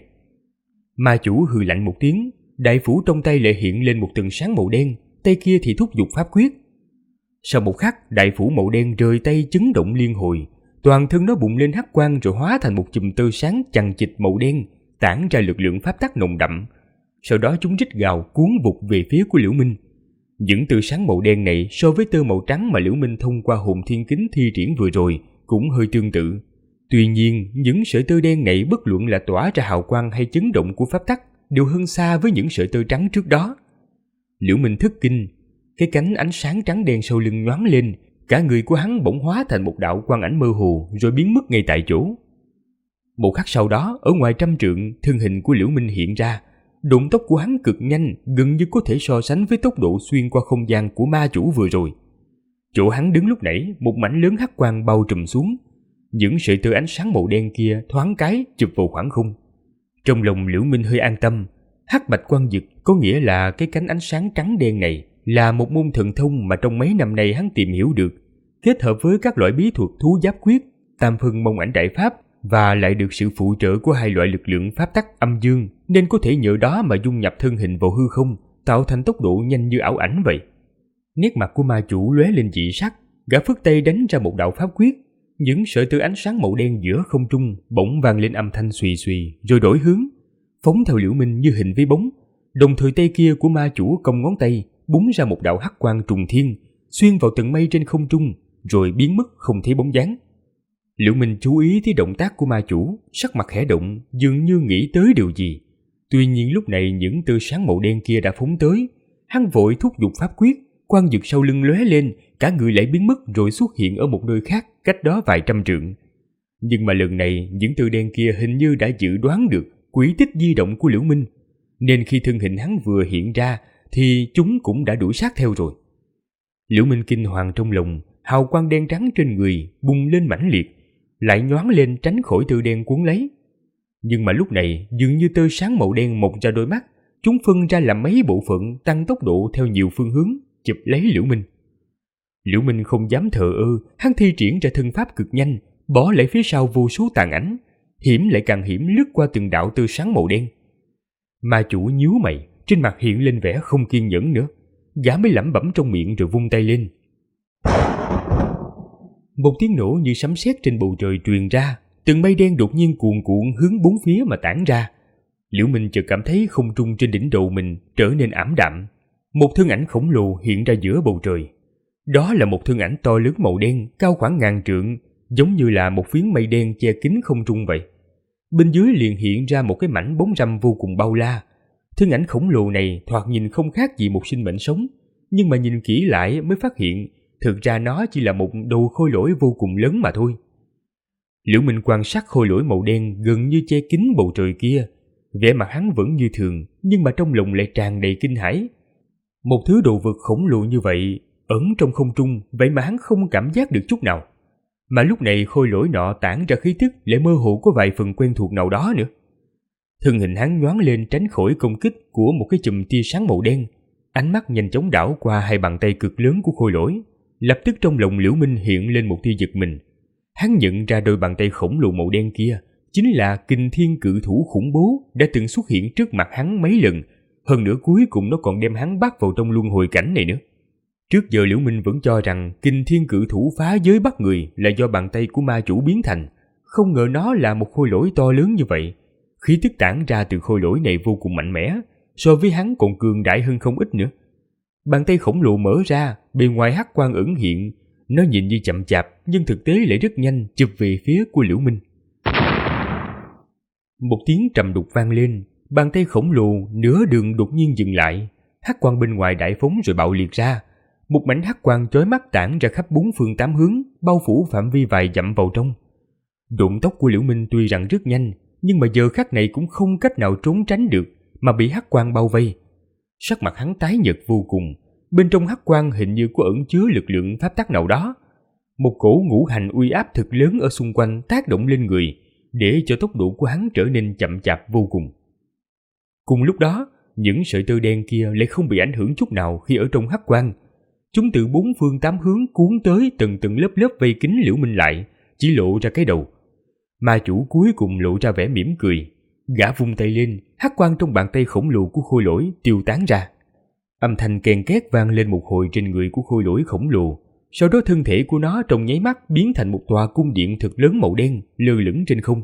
Ma chủ hừ lạnh một tiếng, đại phủ trong tay lại hiện lên một tầng sáng màu đen, tay kia thì thúc giục pháp quyết. Sau một khắc, đại phủ màu đen rời tay chấn động liên hồi, toàn thân nó bùng lên hắc quang rồi hóa thành một chùm tơ sáng chằng chịt màu đen, tản ra lực lượng pháp tắc nồng đậm. Sau đó chúng rít gào cuốn vụt về phía của Liễu Minh. Những tơ sáng màu đen này so với tơ màu trắng mà Liễu Minh thông qua hồn thiên kính thi triển vừa rồi cũng hơi tương tự. Tuy nhiên, những sợi tơ đen này bất luận là tỏa ra hào quang hay chấn động của pháp tắc đều hơn xa với những sợi tơ trắng trước đó. Liễu Minh thất kinh, cái cánh ánh sáng trắng đen sau lưng nhoáng lên, cả người của hắn bỗng hóa thành một đạo quang ảnh mơ hồ rồi biến mất ngay tại chỗ. Một khắc sau đó, ở ngoài 100 trượng, thân hình của Liễu Minh hiện ra. Động tốc của hắn cực nhanh, gần như có thể so sánh với tốc độ xuyên qua không gian của ma chủ vừa rồi. Chỗ hắn đứng lúc nãy, một mảnh lớn hắc quang bao trùm xuống. Những sợi tơ ánh sáng màu đen kia thoáng cái chụp vào khoảng không. Trong lòng Liễu Minh hơi an tâm. Hắc bạch quang dực có nghĩa là cái cánh ánh sáng trắng đen này là một môn thần thông mà trong mấy năm nay hắn tìm hiểu được, kết hợp với các loại bí thuật thú giáp quyết, tam phân mông ảnh đại pháp và lại được sự phụ trợ của 2 loại lực lượng pháp tắc âm dương, nên có thể nhờ đó mà dung nhập thân hình vào hư không, tạo thành tốc độ nhanh như ảo ảnh vậy. Nét mặt của ma chủ lóe lên dị sắc, gã phất tay đánh ra một đạo pháp quyết. Những sợi tơ ánh sáng màu đen giữa không trung bỗng vang lên âm thanh xùy xùy rồi đổi hướng, phóng theo Liễu Minh như hình với bóng. Đồng thời tay kia của ma chủ cong ngón tay búng ra một đạo hắc quang trùng thiên, xuyên vào tầng mây trên không trung rồi biến mất không thấy bóng dáng. Liễu Minh chú ý thấy động tác của ma chủ, sắc mặt khẽ động, dường như nghĩ tới điều gì. Tuy nhiên lúc này những tia sáng màu đen kia đã phóng tới, hắn vội thúc giục pháp quyết, quang dực sau lưng lóe lên, cả người lại biến mất rồi xuất hiện ở một nơi khác, cách đó vài trăm trượng. Nhưng mà lần này những tia đen kia hình như đã dự đoán được quỹ tích di động của Liễu Minh, nên khi thân hình hắn vừa hiện ra thì chúng cũng đã đuổi sát theo rồi. Liễu Minh kinh hoàng trong lòng, hào quang đen trắng trên người bùng lên mãnh liệt, lại nhoáng lên tránh khỏi tơ đen cuốn lấy. Nhưng mà lúc này dường như tơ sáng màu đen mọc ra đôi mắt, chúng phân ra làm mấy bộ phận tăng tốc độ theo nhiều phương hướng, chụp lấy Liễu Minh. Liễu Minh không dám thờ ơ, hắn thi triển ra thân pháp cực nhanh, bỏ lại phía sau vô số tàn ảnh, hiểm lại càng hiểm lướt qua từng đạo tơ sáng màu đen. Ma chủ nhíu mày, trên mặt hiện lên vẻ không kiên nhẫn nữa, gã mới lẩm bẩm trong miệng rồi vung tay lên. Một tiếng nổ như sấm sét trên bầu trời truyền ra, từng mây đen đột nhiên cuồn cuộn hướng bốn phía mà tản ra. Liễu Minh chợt cảm thấy không trung trên đỉnh đầu mình trở nên ảm đạm. Một thân ảnh khổng lồ hiện ra giữa bầu trời. Đó là một thân ảnh to lớn màu đen, cao khoảng 1000 trượng, giống như là một phiến mây đen che kín không trung vậy. Bên dưới liền hiện ra một cái mảnh bóng râm vô cùng bao la. Thân ảnh khổng lồ này thoạt nhìn không khác gì một sinh mệnh sống, nhưng mà nhìn kỹ lại mới phát hiện thực ra nó chỉ là một đầu khôi lỗi vô cùng lớn mà thôi. Liễu Minh quan sát khôi lỗi màu đen gần như che kín bầu trời kia, vẻ mặt hắn vẫn như thường, nhưng mà trong lòng lại tràn đầy kinh hãi. Một thứ đồ vật khổng lồ như vậy ẩn trong không trung, vậy mà hắn không cảm giác được chút nào. Mà lúc này khôi lỗi nọ tản ra khí tức lại mơ hồ có vài phần quen thuộc nào đó nữa. Thân hình hắn nhoáng lên tránh khỏi công kích của một cái chùm tia sáng màu đen. Ánh mắt nhanh chóng đảo qua hai bàn tay cực lớn của Khôi Lỗi. Lập tức trong lòng Liễu Minh hiện lên một tia giật mình. Hắn nhận ra đôi bàn tay khổng lồ màu đen kia chính là Kình Thiên cự thủ khủng bố đã từng xuất hiện trước mặt hắn mấy lần. Hơn nữa cuối cùng nó còn đem hắn bắt vào trong luân hồi cảnh này nữa. Trước giờ Liễu Minh vẫn cho rằng Kình Thiên cự thủ phá giới bắt người là do bàn tay của ma chủ biến thành. Không ngờ nó là một khôi lỗi to lớn như vậy. Khí tức tản ra từ khôi lỗi này vô cùng mạnh mẽ, so với hắn còn cường đại hơn không ít nữa. Bàn tay khổng lồ mở ra, bề ngoài hắc quang ẩn hiện. Nó nhìn như chậm chạp nhưng thực tế lại rất nhanh chụp về phía của Liễu Minh. Một tiếng trầm đục vang lên, bàn tay khổng lồ nửa đường đột nhiên dừng lại. Hắc quang bên ngoài đại phóng rồi bạo liệt ra. Một mảnh hắc quang chói mắt tản ra khắp bốn phương tám hướng, bao phủ phạm vi vài dặm vào trong. Động tốc của Liễu Minh tuy rằng rất nhanh, nhưng mà giờ khắc này cũng không cách nào trốn tránh được, mà bị hắc quang bao vây. Sắc mặt hắn tái nhợt vô cùng, bên trong hắc quang hình như có ẩn chứa lực lượng pháp tắc nào đó. Một cổ ngũ hành uy áp thực lớn ở xung quanh tác động lên người, để cho tốc độ của hắn trở nên chậm chạp vô cùng. Cùng lúc đó, những sợi tơ đen kia lại không bị ảnh hưởng chút nào khi ở trong hắc quang. Chúng từ bốn phương tám hướng cuốn tới từng từng lớp lớp vây kín Liễu Minh lại, chỉ lộ ra cái đầu. Ma chủ cuối cùng lộ ra vẻ mỉm cười. Gã vung tay lên, hắc quang trong bàn tay khổng lồ của khôi lỗi tiêu tán ra. Âm thanh kèn két vang lên một hồi trên người của khôi lỗi khổng lồ. Sau đó thân thể của nó trong nháy mắt biến thành một tòa cung điện thật lớn màu đen lơ lửng trên không.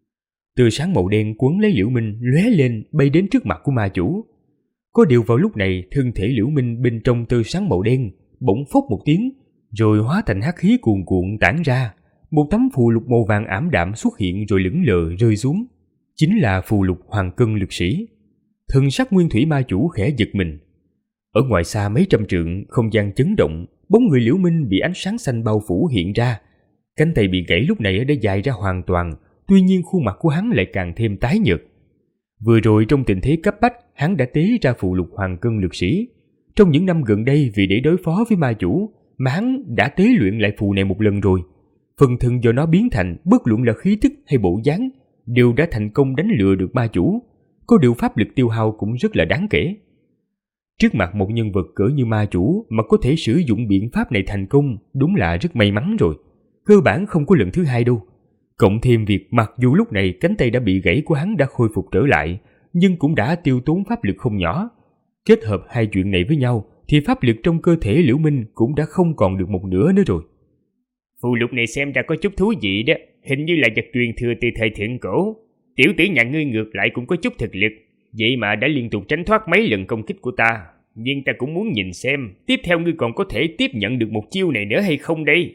Tia sáng màu đen quấn lấy Liễu Minh lóe lên bay đến trước mặt của ma chủ. Có điều vào lúc này thân thể Liễu Minh bên trong tia sáng màu đen bỗng phốc một tiếng, rồi hóa thành hắc khí cuồn cuộn tản ra. Một tấm phù lục màu vàng ảm đạm xuất hiện rồi lững lờ rơi xuống. Chính là phù lục Hoàng Cân Lực Sĩ. Thần sắc Nguyên Thủy ma chủ khẽ giật mình. Ở ngoài xa mấy trăm trượng, không gian chấn động, bóng người Liễu Minh bị ánh sáng xanh bao phủ hiện ra. Cánh tay bị gãy lúc này đã dài ra hoàn toàn, tuy nhiên khuôn mặt của hắn lại càng thêm tái nhợt. Vừa rồi trong tình thế cấp bách, hắn đã tế ra phù lục Hoàng Cân Lực Sĩ. Trong những năm gần đây vì để đối phó với ma chủ mà hắn đã tế luyện lại phù này một lần rồi. Phần thân do nó biến thành, bất luận là khí tức hay bộ dáng, đều đã thành công đánh lừa được ma chủ. Có điều pháp lực tiêu hao cũng rất là đáng kể. Trước mặt một nhân vật cỡ như ma chủ mà có thể sử dụng biện pháp này thành công, đúng là rất may mắn rồi. Cơ bản không có lần thứ hai đâu. Cộng thêm việc mặc dù lúc này cánh tay đã bị gãy của hắn đã khôi phục trở lại, nhưng cũng đã tiêu tốn pháp lực không nhỏ. Kết hợp hai chuyện này với nhau thì pháp lực trong cơ thể Liễu Minh cũng đã không còn được một nửa nữa rồi. Phù lục này xem ra có chút thú vị đó, hình như là vật truyền thừa từ thời thượng cổ. Tiểu tử nhà ngươi ngược lại cũng có chút thực lực, vậy mà đã liên tục tránh thoát mấy lần công kích của ta. Nhưng ta cũng muốn nhìn xem, tiếp theo ngươi còn có thể tiếp nhận được một chiêu này nữa hay không đây?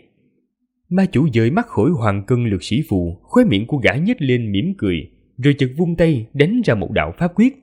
Ma chủ dời mắt khỏi Hoàng Cân Lực Sĩ phù, khóe miệng của gã nhếch lên mỉm cười, rồi chợt vung tay đánh ra một đạo pháp quyết.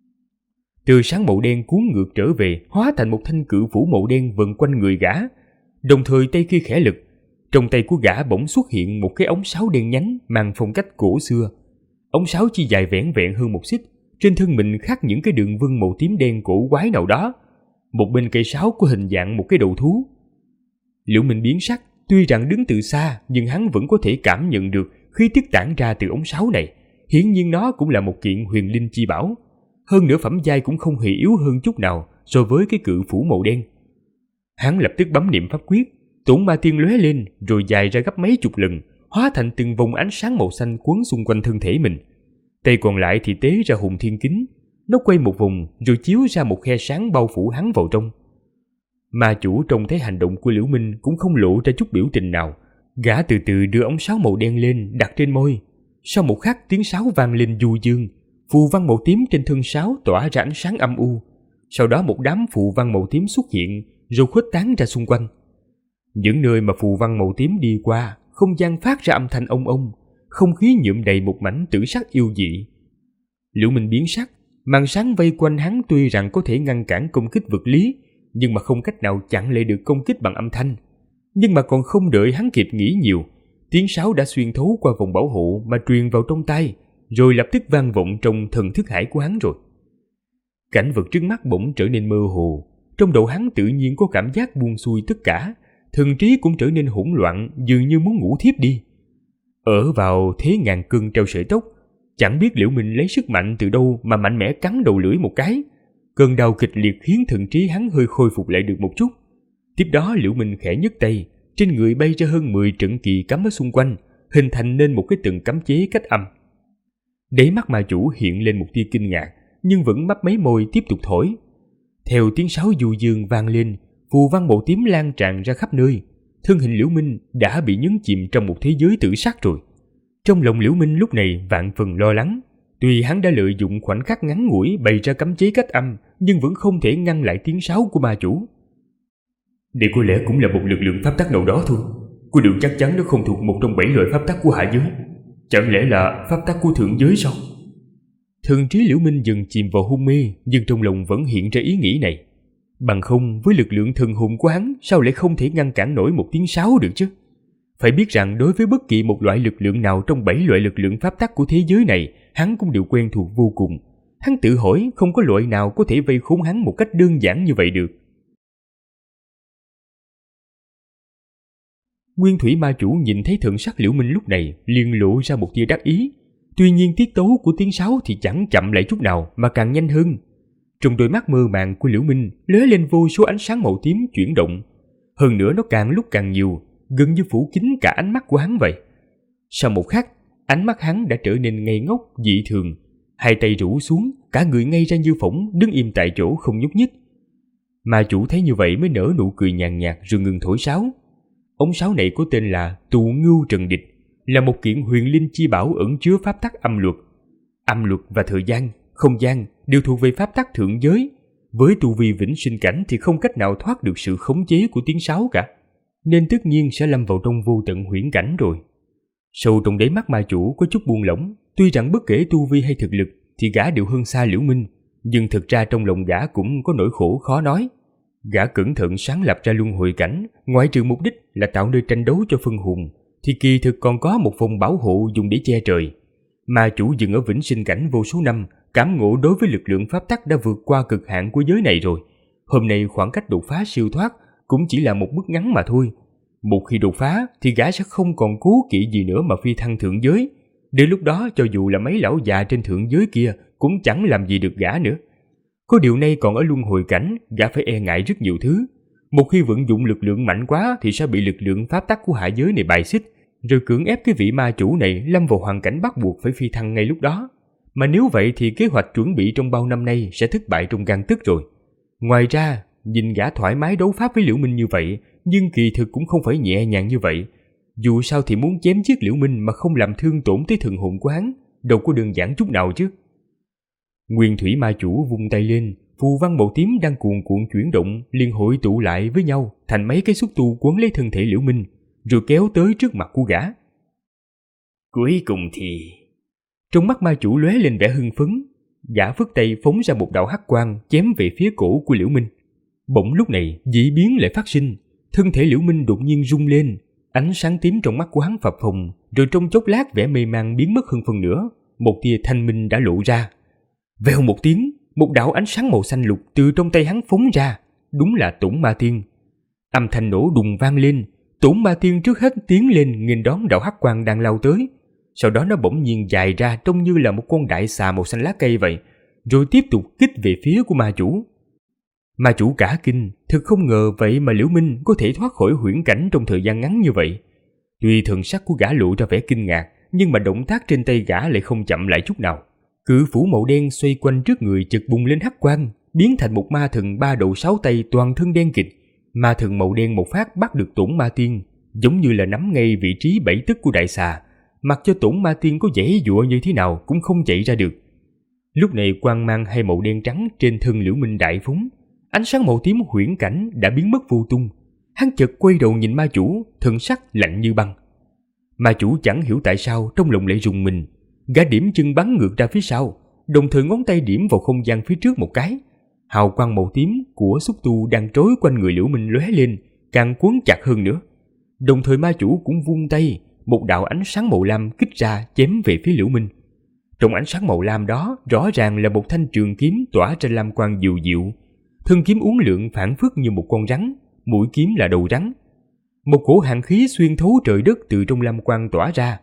Tia sáng màu đen cuốn ngược trở về, hóa thành một thanh cự phủ màu đen vần quanh người gã. Đồng thời tay kia khẽ lực, trong tay của gã bỗng xuất hiện một cái ống sáo đen nhánh mang phong cách cổ xưa. Ống sáo chỉ dài vẻn vẹn hơn một xích, trên thân mình khắc những cái đường vân màu tím đen cổ quái nào đó. Một bên cây sáo có hình dạng một cái đầu thú. Liễu Minh biến sắc, tuy rằng đứng từ xa nhưng hắn vẫn có thể cảm nhận được khí tức tản ra từ ống sáo này. Hiển nhiên nó cũng là một kiện huyền linh chi bảo. Hơn nữa phẩm giai cũng không hề yếu hơn chút nào so với cái cự phủ màu đen. Hắn lập tức bấm niệm pháp quyết, tổn ma tiên lóe lên rồi dài ra gấp mấy chục lần, hóa thành từng vòng ánh sáng màu xanh quấn xung quanh thân thể mình. Tay còn lại thì tế ra hùng thiên kính, nó quay một vòng rồi chiếu ra một khe sáng bao phủ hắn vào trong. Ma chủ trông thấy hành động của Liễu Minh cũng không lộ ra chút biểu tình nào. Gã từ từ đưa ống sáo màu đen lên đặt trên môi. Sau một khắc tiếng sáo vang lên du dương, phù văn màu tím trên thân sáo tỏa ra ánh sáng âm u. Sau đó một đám phù văn màu tím xuất hiện rồi khuếch tán ra xung quanh. Những nơi mà phù văn màu tím đi qua, không gian phát ra âm thanh ông ông, không khí nhuộm đầy một mảnh tử sắc yêu dị. Liễu Minh biến sắc, màn sáng vây quanh hắn tuy rằng có thể ngăn cản công kích vật lý, nhưng mà không cách nào chặn lại được công kích bằng âm thanh. Nhưng mà còn không đợi hắn kịp nghĩ nhiều, tiếng sáo đã xuyên thấu qua vòng bảo hộ mà truyền vào trong tai, rồi lập tức vang vọng trong thần thức hải của hắn rồi. Cảnh vật trước mắt bỗng trở nên mơ hồ, trong đầu hắn tự nhiên có cảm giác buông xuôi tất cả, thần trí cũng trở nên hỗn loạn, dường như muốn ngủ thiếp đi. Ở vào thế ngàn cân treo sợi tóc, Chẳng biết Liễu Minh lấy sức mạnh từ đâu mà mạnh mẽ cắn đầu lưỡi một cái. Cơn đau kịch liệt khiến thần trí hắn hơi khôi phục lại được một chút. Tiếp đó Liễu Minh khẽ nhấc tay, trên người bay ra hơn 10 trận kỳ cắm ở xung quanh, hình thành nên một cái tầng cấm chế cách âm. Đáy mắt ma chủ hiện lên một tia kinh ngạc, nhưng vẫn mấp máy môi tiếp tục thổi. Theo tiếng sáo du dương vang lên, phù văn màu tím lan tràn ra khắp nơi. Thân hình Liễu Minh đã bị nhấn chìm trong một thế giới tử sắc rồi. Trong lòng Liễu Minh lúc này vạn phần lo lắng. Tuy hắn đã lợi dụng khoảnh khắc ngắn ngủi bày ra cấm chế cách âm, nhưng vẫn không thể ngăn lại tiếng sáo của ma chủ. Đây có lẽ cũng là một lực lượng pháp tắc nào đó thôi. Cô đường chắc chắn nó không thuộc một trong 7 loại pháp tắc của hạ giới. Chẳng lẽ là pháp tắc của thượng giới sao? Thần trí Liễu Minh dần chìm vào hôn mê, nhưng trong lòng vẫn hiện ra ý nghĩ này. Bằng không, với lực lượng thần hồn của hắn, sao lại không thể ngăn cản nổi một tiếng sáo được chứ? Phải biết rằng đối với bất kỳ một loại lực lượng nào trong 7 loại lực lượng pháp tắc của thế giới này, hắn cũng đều quen thuộc vô cùng. Hắn tự hỏi không có loại nào có thể vây khốn hắn một cách đơn giản như vậy được. Nguyên thủy ma chủ nhìn thấy thần sắc Liễu Minh lúc này liền lộ ra một tia đắc ý. Tuy nhiên tiết tấu của tiếng sáo thì chẳng chậm lại chút nào mà càng nhanh hơn. Trong đôi mắt mơ màng của Liễu Minh lóe lên vô số ánh sáng màu tím chuyển động. Hơn nữa nó càng lúc càng nhiều, gần như phủ kín cả ánh mắt của hắn vậy. Sau một khắc, ánh mắt hắn đã trở nên ngây ngốc dị thường. Hai tay rũ xuống, cả người ngây ra như phỗng, đứng im tại chỗ không nhúc nhích. Ma chủ thấy như vậy mới nở nụ cười nhàn nhạt rồi ngừng thổi sáo. Ống sáo này có tên là Tụ Ngưu Trần Địch, là một kiện huyền linh chi bảo ẩn chứa pháp tắc âm luật. Âm luật và thời gian, không gian đều thuộc về pháp tắc thượng giới. Với tu vi vĩnh sinh cảnh thì không cách nào thoát được sự khống chế của tiếng sáo cả, nên tất nhiên sẽ lâm vào trong vô tận huyễn cảnh rồi. Sâu trong đáy mắt ma chủ có chút buông lỏng. Tuy rằng bất kể tu vi hay thực lực thì gã đều hơn xa Liễu Minh, nhưng thực ra trong lòng gã cũng có nỗi khổ khó nói. Gã cẩn thận sáng lập ra luân hồi cảnh, ngoại trừ mục đích là tạo nơi tranh đấu cho phân hồn, thì kỳ thực còn có một vòng bảo hộ dùng để che trời. Ma chủ dừng ở vĩnh sinh cảnh vô số năm, cảm ngộ đối với lực lượng pháp tắc đã vượt qua cực hạn của giới này rồi. Hôm nay khoảng cách đột phá siêu thoát cũng chỉ là một bước ngắn mà thôi. Một khi đột phá thì gã sẽ không còn cố kỵ gì nữa mà phi thăng thượng giới. Đến lúc đó cho dù là mấy lão già trên thượng giới kia cũng chẳng làm gì được gã nữa. Có điều này còn ở luân hồi cảnh, gã phải e ngại rất nhiều thứ. Một khi vận dụng lực lượng mạnh quá thì sẽ bị lực lượng pháp tắc của hạ giới này bài xích, rồi cưỡng ép cái vị ma chủ này lâm vào hoàn cảnh bắt buộc phải phi thăng ngay lúc đó. Mà nếu vậy thì kế hoạch chuẩn bị trong bao năm nay sẽ thất bại trong gang tấc rồi. Ngoài ra, nhìn gã thoải mái đấu pháp với Liễu Minh như vậy, nhưng kỳ thực cũng không phải nhẹ nhàng như vậy. Dù sao thì muốn chém giết Liễu Minh mà không làm thương tổn tới thần hồn của hắn, đâu có đơn giản chút nào chứ. Nguyên thủy ma chủ vung tay lên, phù văn màu tím đang cuồn cuộn chuyển động liền hội tụ lại với nhau thành mấy cái xúc tu quấn lấy thân thể Liễu Minh, rồi kéo tới trước mặt của gã. Cuối cùng thì... Trong mắt ma chủ lóe lên vẻ hưng phấn, gã phất tay phóng ra một đạo hắc quang chém về phía cổ của Liễu Minh. Bỗng lúc này dị biến lại phát sinh, thân thể Liễu Minh đột nhiên rung lên, ánh sáng tím trong mắt của hắn phập phồng, rồi trong chốc lát vẻ mê man biến mất hơn phần nữa, một tia thanh minh đã lộ ra. Vèo một tiếng, một đạo ánh sáng màu xanh lục từ trong tay hắn phóng ra, đúng là Tổn Ma Tiên. Âm thanh nổ đùng vang lên, Tổn Ma Tiên trước hết tiến lên nghênh đón đạo hắc quang đang lao tới. Sau đó nó bỗng nhiên dài ra trông như là một con đại xà màu xanh lá cây vậy, rồi tiếp tục kích về phía của ma chủ. Ma chủ cả kinh, thực không ngờ vậy mà Liễu Minh có thể thoát khỏi huyễn cảnh trong thời gian ngắn như vậy. Tuy thần sắc của gã lộ ra vẻ kinh ngạc, nhưng mà động tác trên tay gã lại không chậm lại chút nào. Cự phủ màu đen xoay quanh trước người chợt bùng lên hắc quang, biến thành một ma thần 3 đầu 6 tay toàn thân đen kịt. Ma thần màu đen một phát bắt được Tổn Ma Tiên, giống như là nắm ngay vị trí 7 tấc của đại xà, mặc cho Tổn Ma Tiên có giãy giụa như thế nào cũng không chạy ra được. Lúc này quang mang hai màu đen trắng trên thân Liễu Minh đại phóng, ánh sáng màu tím huyễn cảnh đã biến mất vô tung. Hắn chợt quay đầu nhìn ma chủ, thần sắc lạnh như băng. Ma chủ chẳng hiểu tại sao trong lòng lại rùng mình, gã điểm chân bắn ngược ra phía sau, đồng thời ngón tay điểm vào không gian phía trước một cái. Hào quang màu tím của xúc tu đang trói quanh người Liễu Minh lóe lên, càng quấn chặt hơn nữa. Đồng thời ma chủ cũng vung tay, một đạo ánh sáng màu lam kích ra chém về phía Liễu Minh. Trong ánh sáng màu lam đó rõ ràng là một thanh trường kiếm tỏa ra lam quang dịu dịu. Thân kiếm uốn lượn phảng phất như một con rắn, mũi kiếm là đầu rắn. Một cỗ hàn khí xuyên thấu trời đất từ trong lam quang tỏa ra,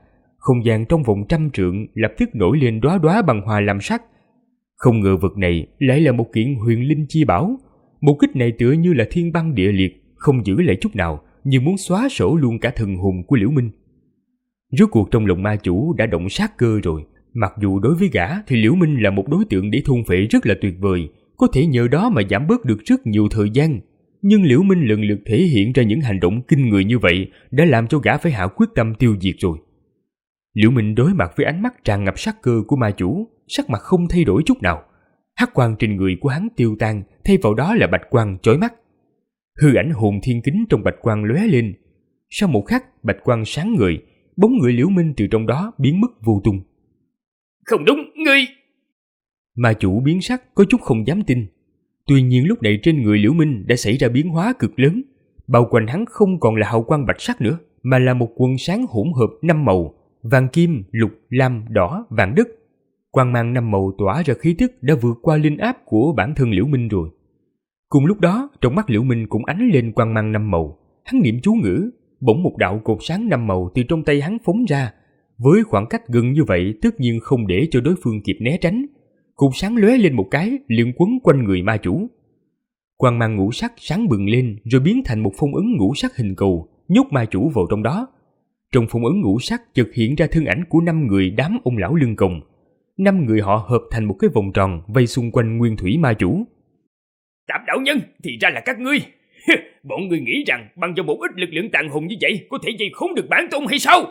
không gian trong vòng 100 trượng lập tức nổi lên đóa đóa bằng hoa lam sắc. Không ngờ vật này lại là một kiện huyền linh chi bảo. Một kích này tựa như là thiên băng địa liệt, không giữ lại chút nào, như muốn xóa sổ luôn cả thần hồn của Liễu Minh. Rốt cuộc trong lòng ma chủ đã động sát cơ rồi. Mặc dù đối với gã thì Liễu Minh là một đối tượng để thôn phệ rất là tuyệt vời, có thể nhờ đó mà giảm bớt được rất nhiều thời gian. Nhưng Liễu Minh lần lượt thể hiện ra những hành động kinh người như vậy đã làm cho gã phải hạ quyết tâm tiêu diệt rồi. Liễu Minh đối mặt với ánh mắt tràn ngập sát cơ của ma chủ, sắc mặt không thay đổi chút nào. Hắc quang trên người của hắn tiêu tan, thay vào đó là bạch quang chói mắt. Hư ảnh hồn thiên kính trong bạch quang lóe lên. Sau một khắc, bạch quang sáng ngời, bóng người Liễu Minh từ trong đó biến mất vô tung. Không đúng, ngươi... Ma chủ biến sắc, có chút không dám tin. Tuy nhiên lúc này trên người Liễu Minh đã xảy ra biến hóa cực lớn. Bao quanh hắn không còn là hào quang bạch sắc nữa, mà là một quần sáng hỗn hợp 5 màu: vàng kim, lục, lam, đỏ, vàng đất. Quang mang 5 màu tỏa ra khí tức đã vượt qua linh áp của bản thân Liễu Minh rồi. Cùng lúc đó, trong mắt Liễu Minh cũng ánh lên quang mang 5 màu. Hắn niệm chú ngữ, bỗng một đạo cột sáng 5 màu từ trong tay hắn phóng ra. Với khoảng cách gần như vậy, tất nhiên không để cho đối phương kịp né tránh. Cột sáng lóe lên một cái, liền quấn quanh người ma chủ. Quang mang ngũ sắc sáng bừng lên rồi biến thành một phong ấn ngũ sắc hình cầu, nhốt ma chủ vào trong đó. Trong phong ấn ngũ sắc chợt hiện ra thân ảnh của 5 người đám ông lão lưng còng. 5 người họ hợp thành một cái vòng tròn vây xung quanh nguyên thủy ma chủ. Tạp đạo nhân, thì ra là các ngươi. Bọn ngươi nghĩ rằng bằng vào một ít lực lượng tàn hồn như vậy có thể dây khốn được bản tôn hay sao?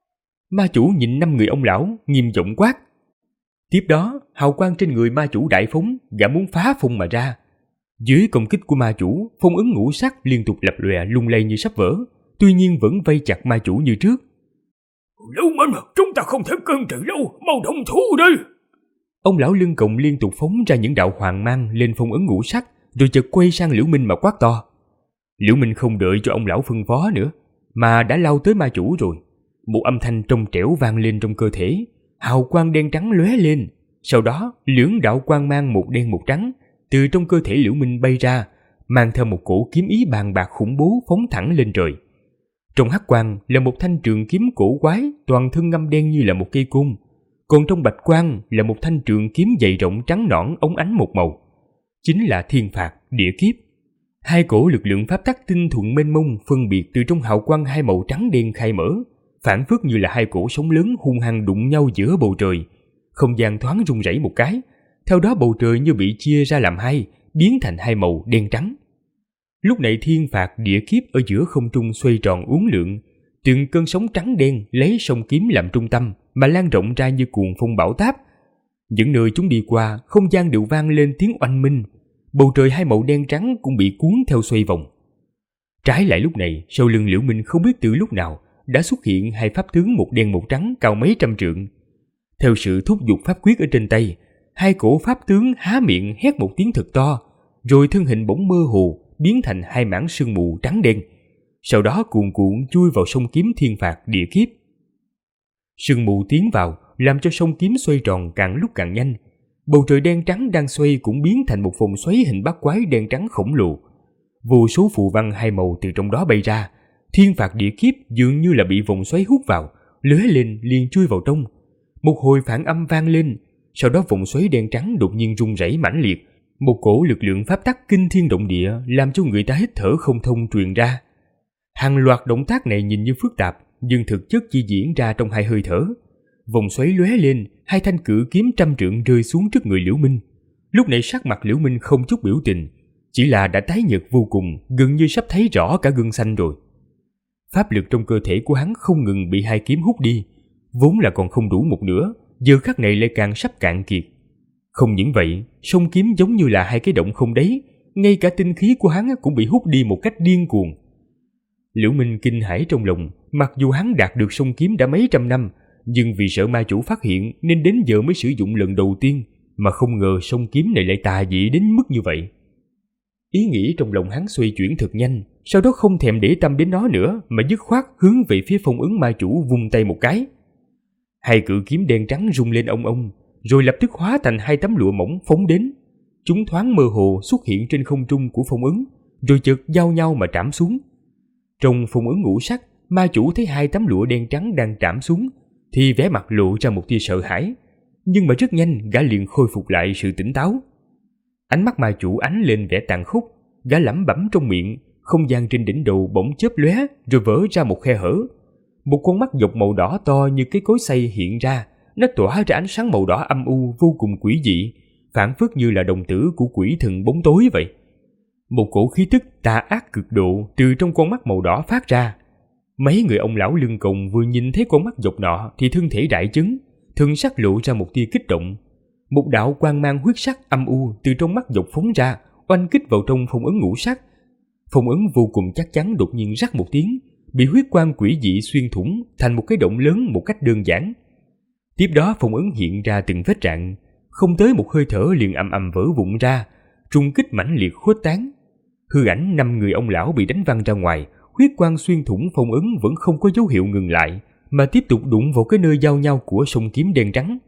Ma chủ nhìn 5 người ông lão, nghiêm giọng quát. Tiếp đó, hào quang trên người ma chủ đại phóng, gã muốn phá phong mà ra. Dưới công kích của ma chủ, phong ấn ngũ sắc liên tục lập lòe lung lay như sắp vỡ, tuy nhiên vẫn vây chặt ma chủ như trước. Liễu Minh, chúng ta không thể cân trừ lâu, mau động thủ đi. Ông lão lưng còng liên tục phóng ra những đạo hoàng mang lên phong ấn ngũ sắc, rồi chợt quay sang Liễu Minh mà quát to. Liễu Minh không đợi cho ông lão phân phó nữa, mà đã lao tới ma chủ rồi. Một âm thanh trong trẻo vang lên trong cơ thể, hào quang đen trắng lóe lên. Sau đó, lưỡng đạo quang mang một đen một trắng từ trong cơ thể Liễu Minh bay ra, mang theo một cổ kiếm ý bàn bạc khủng bố phóng thẳng lên trời. Trong hắc quang là một thanh trường kiếm cổ quái, toàn thân ngăm đen như là một cây côn. Còn trong bạch quang là một thanh trường kiếm dày rộng trắng nõn óng ánh một màu. Chính là thiên phạt, địa kiếp. Hai cổ lực lượng pháp tắc tinh thuận mênh mông phân biệt từ trong hào quang hai màu trắng đen khai mở, phản phất như là hai cổ sóng lớn hung hăng đụng nhau giữa bầu trời. Không gian thoáng rung rẩy một cái, theo đó bầu trời như bị chia ra làm hai, biến thành hai màu đen trắng. Lúc này thiên phạt địa kiếp ở giữa không trung xoay tròn uốn lượn, từng cơn sóng trắng đen lấy sông kiếm làm trung tâm mà lan rộng ra như cuồng phong bão táp. Những nơi chúng đi qua, không gian đều vang lên tiếng oanh minh, bầu trời hai màu đen trắng cũng bị cuốn theo xoay vòng. Trái lại lúc này, sau lưng Liễu Minh không biết từ lúc nào đã xuất hiện hai pháp tướng một đen một trắng cao mấy trăm trượng. Theo sự thúc giục pháp quyết ở trên tay, hai cổ pháp tướng há miệng hét một tiếng thật to, rồi thân hình bỗng mơ hồ biến thành hai mảng sương mù trắng đen, sau đó cuồn cuộn chui vào sông kiếm thiên phạt địa kiếp. Sương mù tiến vào làm cho sông kiếm xoay tròn càng lúc càng nhanh. Bầu trời đen trắng đang xoay cũng biến thành một vòng xoáy hình bát quái đen trắng khổng lồ. Vô số phù văn hai màu từ trong đó bay ra. Thiên phạt địa kiếp dường như là bị vòng xoáy hút vào, lóe lên liền chui vào trong. Một hồi phản âm vang lên, sau đó vòng xoáy đen trắng đột nhiên rung rẩy mãnh liệt. Một cổ lực lượng pháp tắc kinh thiên động địa làm cho người ta hít thở không thông truyền ra. Hàng loạt động tác này nhìn như phức tạp, nhưng thực chất chỉ diễn ra trong hai hơi thở. Vòng xoáy lóe lên, hai thanh cự kiếm 100 trượng rơi xuống trước người Liễu Minh. Lúc này sắc mặt Liễu Minh không chút biểu tình, chỉ là đã tái nhợt vô cùng, gần như sắp thấy rõ cả gân xanh rồi. Pháp lực trong cơ thể của hắn không ngừng bị hai kiếm hút đi, vốn là còn không đủ một nửa, giờ khắc này lại càng sắp cạn kiệt. Không những vậy, song kiếm giống như là hai cái động không đáy, ngay cả tinh khí của hắn cũng bị hút đi một cách điên cuồng. Liễu Minh kinh hãi trong lòng, mặc dù hắn đạt được song kiếm đã mấy trăm năm, nhưng vì sợ ma chủ phát hiện nên đến giờ mới sử dụng lần đầu tiên, mà không ngờ song kiếm này lại tà dị đến mức như vậy. Ý nghĩ trong lòng hắn xoay chuyển thật nhanh, sau đó không thèm để tâm đến nó nữa mà dứt khoát hướng về phía phong ấn ma chủ vung tay một cái. Hai cự kiếm đen trắng rung lên ong ong, rồi lập tức hóa thành hai tấm lụa mỏng phóng đến. Chúng thoáng mơ hồ xuất hiện trên không trung của phong ấn, rồi chợt giao nhau mà trảm xuống. Trong phong ấn ngũ sắc, ma chủ thấy hai tấm lụa đen trắng đang trảm xuống, thì vẻ mặt lộ ra một tia sợ hãi, nhưng mà rất nhanh gã liền khôi phục lại sự tỉnh táo. Ánh mắt ma chủ ánh lên vẻ tàn khốc, gã lẩm bẩm trong miệng, không gian trên đỉnh đầu bỗng chớp lóe rồi vỡ ra một khe hở. Một con mắt dọc màu đỏ to như cái cối xay hiện ra, nó tỏa ra ánh sáng màu đỏ âm u vô cùng quỷ dị, phảng phất như là đồng tử của quỷ thần bóng tối vậy. Một cổ khí tức tà ác cực độ từ trong con mắt màu đỏ phát ra. Mấy người ông lão lưng còng vừa nhìn thấy con mắt dọc nọ thì thân thể đại chấn, thân sắc lộ ra một tia kích động. Một đạo quang mang huyết sắc âm u từ trong mắt dọc phóng ra, oanh kích vào trong phong ấn ngũ sắc. Phong ấn vô cùng chắc chắn đột nhiên rắc một tiếng, bị huyết quang quỷ dị xuyên thủng thành một cái động lớn một cách đơn giản. Tiếp đó phong ấn hiện ra từng vết rạn, không tới một hơi thở liền ầm ầm vỡ vụn ra, trung kích mãnh liệt khuếch tán. Hư ảnh 5 người ông lão bị đánh văng ra ngoài, huyết quang xuyên thủng phong ấn vẫn không có dấu hiệu ngừng lại, mà tiếp tục đụng vào cái nơi giao nhau của sông kiếm đen trắng.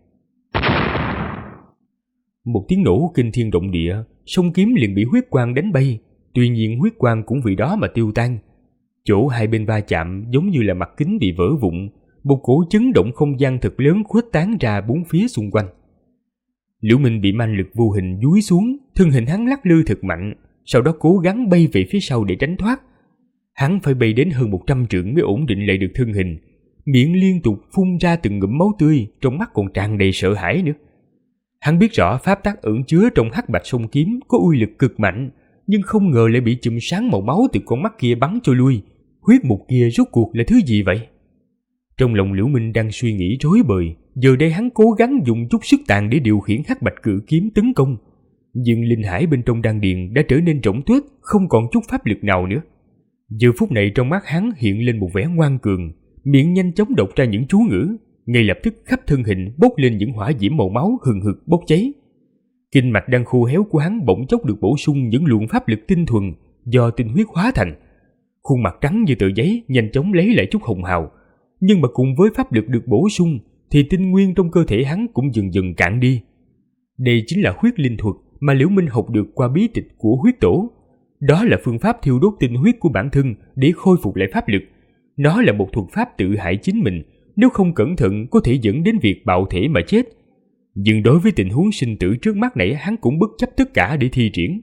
Một tiếng nổ kinh thiên động địa, sông kiếm liền bị huyết quang đánh bay, tuy nhiên huyết quang cũng vì đó mà tiêu tan. Chỗ hai bên va chạm giống như là mặt kính bị vỡ vụn, một cổ chấn động không gian thật lớn khuếch tán ra bốn phía xung quanh. Liễu Minh bị man lực vô hình dúi xuống, thân hình hắn lắc lư thật mạnh, sau đó cố gắng bay về phía sau để tránh thoát. Hắn phải bay đến hơn 100 trượng mới ổn định lại được thân hình, miệng liên tục phun ra từng ngụm máu tươi, trong mắt còn tràn đầy sợ hãi nữa. Hắn biết rõ pháp tắc ẩn chứa trong hắc bạch song kiếm có uy lực cực mạnh, nhưng không ngờ lại bị chùm sáng màu máu từ con mắt kia bắn cho lui. Huyết mục kia rốt cuộc là thứ gì vậy? Trong lòng Liễu Minh đang suy nghĩ rối bời, giờ đây hắn cố gắng dùng chút sức tàn để điều khiển hắc bạch cự kiếm tấn công, nhưng linh hải bên trong đan điền đã trở nên rỗng tuếch, không còn chút pháp lực nào nữa. Giờ phút này trong mắt hắn hiện lên một vẻ ngoan cường, miệng nhanh chóng đọc ra những chú ngữ, ngay lập tức khắp thân hình bốc lên những hỏa diễm màu máu hừng hực bốc cháy. Kinh mạch đang khô héo của hắn bỗng chốc được bổ sung những luồng pháp lực tinh thuần do tinh huyết hóa thành. Khuôn mặt trắng như tờ giấy nhanh chóng lấy lại chút hồng hào, nhưng mà cùng với pháp lực được bổ sung thì tinh nguyên trong cơ thể hắn cũng dần dần cạn đi. Đây chính là huyết linh thuật mà Liễu Minh học được qua bí tịch của huyết tổ. Đó là phương pháp thiêu đốt tinh huyết của bản thân để khôi phục lại pháp lực. Nó là một thuật pháp tự hại chính mình, nếu không cẩn thận có thể dẫn đến việc bạo thể mà chết. Nhưng đối với tình huống sinh tử trước mắt này, hắn cũng bất chấp tất cả để thi triển.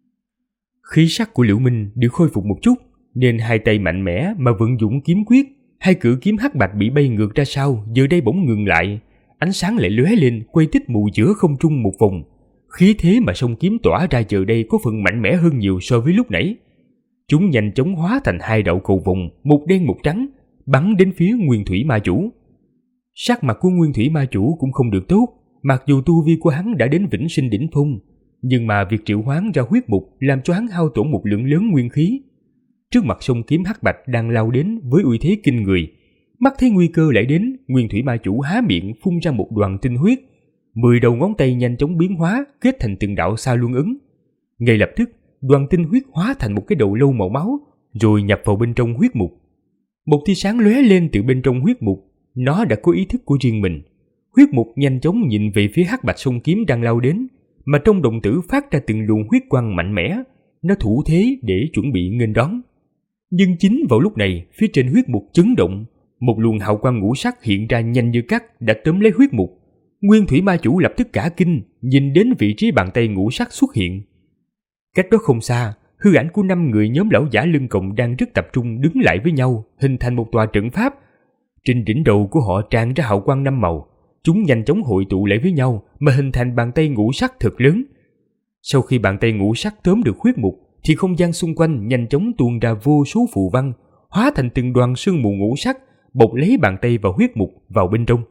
Khí sắc của Liễu Minh được khôi phục một chút, nên hai tay mạnh mẽ mà vận dụng kiếm quyết. Hai cự kiếm hắc bạch bị bay ngược ra sau, giờ đây bỗng ngừng lại, ánh sáng lại lóe lên, quay tích mù giữa không trung một vòng. Khí thế mà song kiếm tỏa ra giờ đây có phần mạnh mẽ hơn nhiều so với lúc nãy. Chúng nhanh chóng hóa thành hai đạo cầu vồng, một đen một trắng, bắn đến phía Nguyên Thủy Ma Chủ. Sắc mặt của Nguyên Thủy Ma Chủ cũng không được tốt, mặc dù tu vi của hắn đã đến vĩnh sinh đỉnh phong, nhưng mà việc triệu hoán ra huyết mục làm cho hắn hao tổn một lượng lớn nguyên khí. Trước mặt song kiếm hắc bạch đang lao đến với uy thế kinh người, mắt thấy nguy cơ lại đến, Nguyên Thủy Ma Chủ há miệng phun ra một đoàn tinh huyết, 10 đầu ngón tay nhanh chóng biến hóa kết thành từng đạo sa luân ứng. Ngay lập tức, đoàn tinh huyết hóa thành một cái đầu lâu màu máu, rồi nhập vào bên trong huyết mục. Một tia sáng lóe lên từ bên trong huyết mục, nó đã có ý thức của riêng mình. Huyết mục nhanh chóng nhìn về phía hắc bạch song kiếm đang lao đến, mà trong đồng tử phát ra từng luồng huyết quang mạnh mẽ, nó thủ thế để chuẩn bị nghênh đón. Nhưng chính vào lúc này, phía trên huyết mục chấn động, một luồng hào quang ngũ sắc hiện ra nhanh như cắt đã tóm lấy huyết mục. Nguyên Thủy Ma Chủ lập tức cả kinh, nhìn đến vị trí bàn tay ngũ sắc xuất hiện. Cách đó không xa, hư ảnh của 5 người nhóm lão giả lưng còng đang rất tập trung đứng lại với nhau, hình thành một tòa trận pháp. Trên đỉnh đầu của họ tràn ra hào quang 5 màu, chúng nhanh chóng hội tụ lại với nhau mà hình thành bàn tay ngũ sắc thật lớn. Sau khi bàn tay ngũ sắc tóm được huyết mục, thì không gian xung quanh nhanh chóng tuôn ra vô số phù văn, hóa thành từng đoàn sương mù ngũ sắc, bọc lấy bàn tay và huyết mục vào bên trong.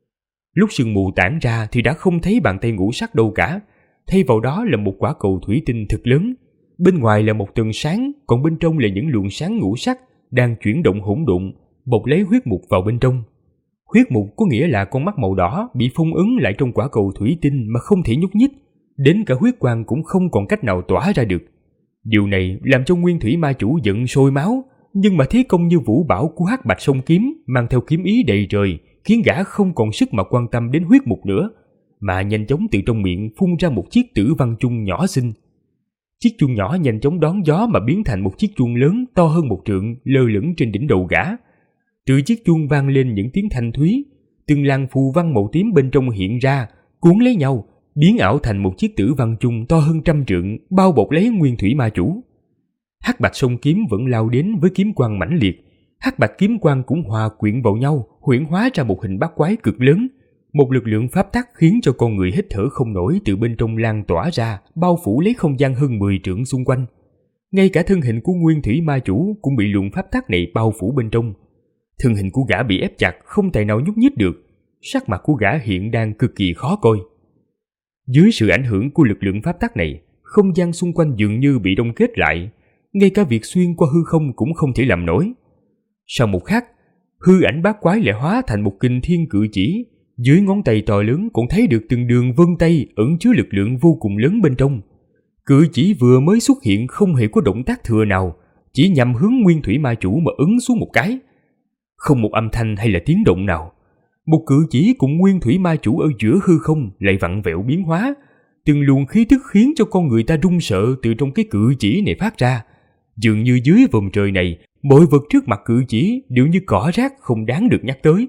Lúc sương mù tản ra thì đã không thấy bàn tay ngũ sắc đâu cả, thay vào đó là một quả cầu thủy tinh thật lớn. Bên ngoài là một tầng sáng, còn bên trong là những luồng sáng ngũ sắc đang chuyển động hỗn độn, bọc lấy huyết mục vào bên trong. Huyết mục có nghĩa là con mắt màu đỏ bị phong ấn lại trong quả cầu thủy tinh mà không thể nhúc nhích, đến cả huyết quang cũng không còn cách nào tỏa ra được. Điều này làm cho Nguyên Thủy Ma Chủ giận sôi máu, nhưng mà thế công như vũ bão của hắc bạch song kiếm mang theo kiếm ý đầy trời, khiến gã không còn sức mà quan tâm đến huyết mục nữa, mà nhanh chóng từ trong miệng phun ra một chiếc tử văn chuông nhỏ xinh. Chiếc chuông nhỏ nhanh chóng đón gió mà biến thành một chiếc chuông lớn to hơn 1 trượng lơ lửng trên đỉnh đầu gã. Từ chiếc chuông vang lên những tiếng thanh thúy, từng làn phù văn màu tím bên trong hiện ra, cuốn lấy nhau, biến ảo thành một chiếc tử văn chung to hơn 100 trượng, bao bọc lấy Nguyên Thủy Ma Chủ. Hắc bạch song kiếm vẫn lao đến với kiếm quang mãnh liệt, hắc bạch kiếm quang cũng hòa quyện vào nhau, huyễn hóa ra một hình bát quái cực lớn. Một lực lượng pháp tắc khiến cho con người hít thở không nổi từ bên trong lan tỏa ra, bao phủ lấy không gian hơn 10 trượng xung quanh. Ngay cả thân hình của Nguyên Thủy Ma Chủ cũng bị luồng pháp tắc này bao phủ bên trong. Thân hình của gã bị ép chặt, không tài nào nhúc nhích được. Sắc mặt của gã hiện đang cực kỳ khó coi. Dưới sự ảnh hưởng của lực lượng pháp tắc này, không gian xung quanh dường như bị đông kết lại, ngay cả việc xuyên qua hư không cũng không thể làm nổi. Sau một khắc, hư ảnh bát quái lại hóa thành một kình thiên cự chỉ, dưới ngón tay to lớn cũng thấy được từng đường vân tay ẩn chứa lực lượng vô cùng lớn bên trong. Cự chỉ vừa mới xuất hiện không hề có động tác thừa nào, chỉ nhằm hướng Nguyên Thủy Ma Chủ mà ấn xuống một cái. Không một âm thanh hay là tiếng động nào. Một cự chỉ cùng Nguyên Thủy Ma Chủ ở giữa hư không lại vặn vẹo biến hóa, từng luồng khí tức khiến cho con người ta run sợ từ trong cái cự chỉ này phát ra. Dường như dưới vòm trời này, mọi vật trước mặt cự chỉ đều như cỏ rác không đáng được nhắc tới.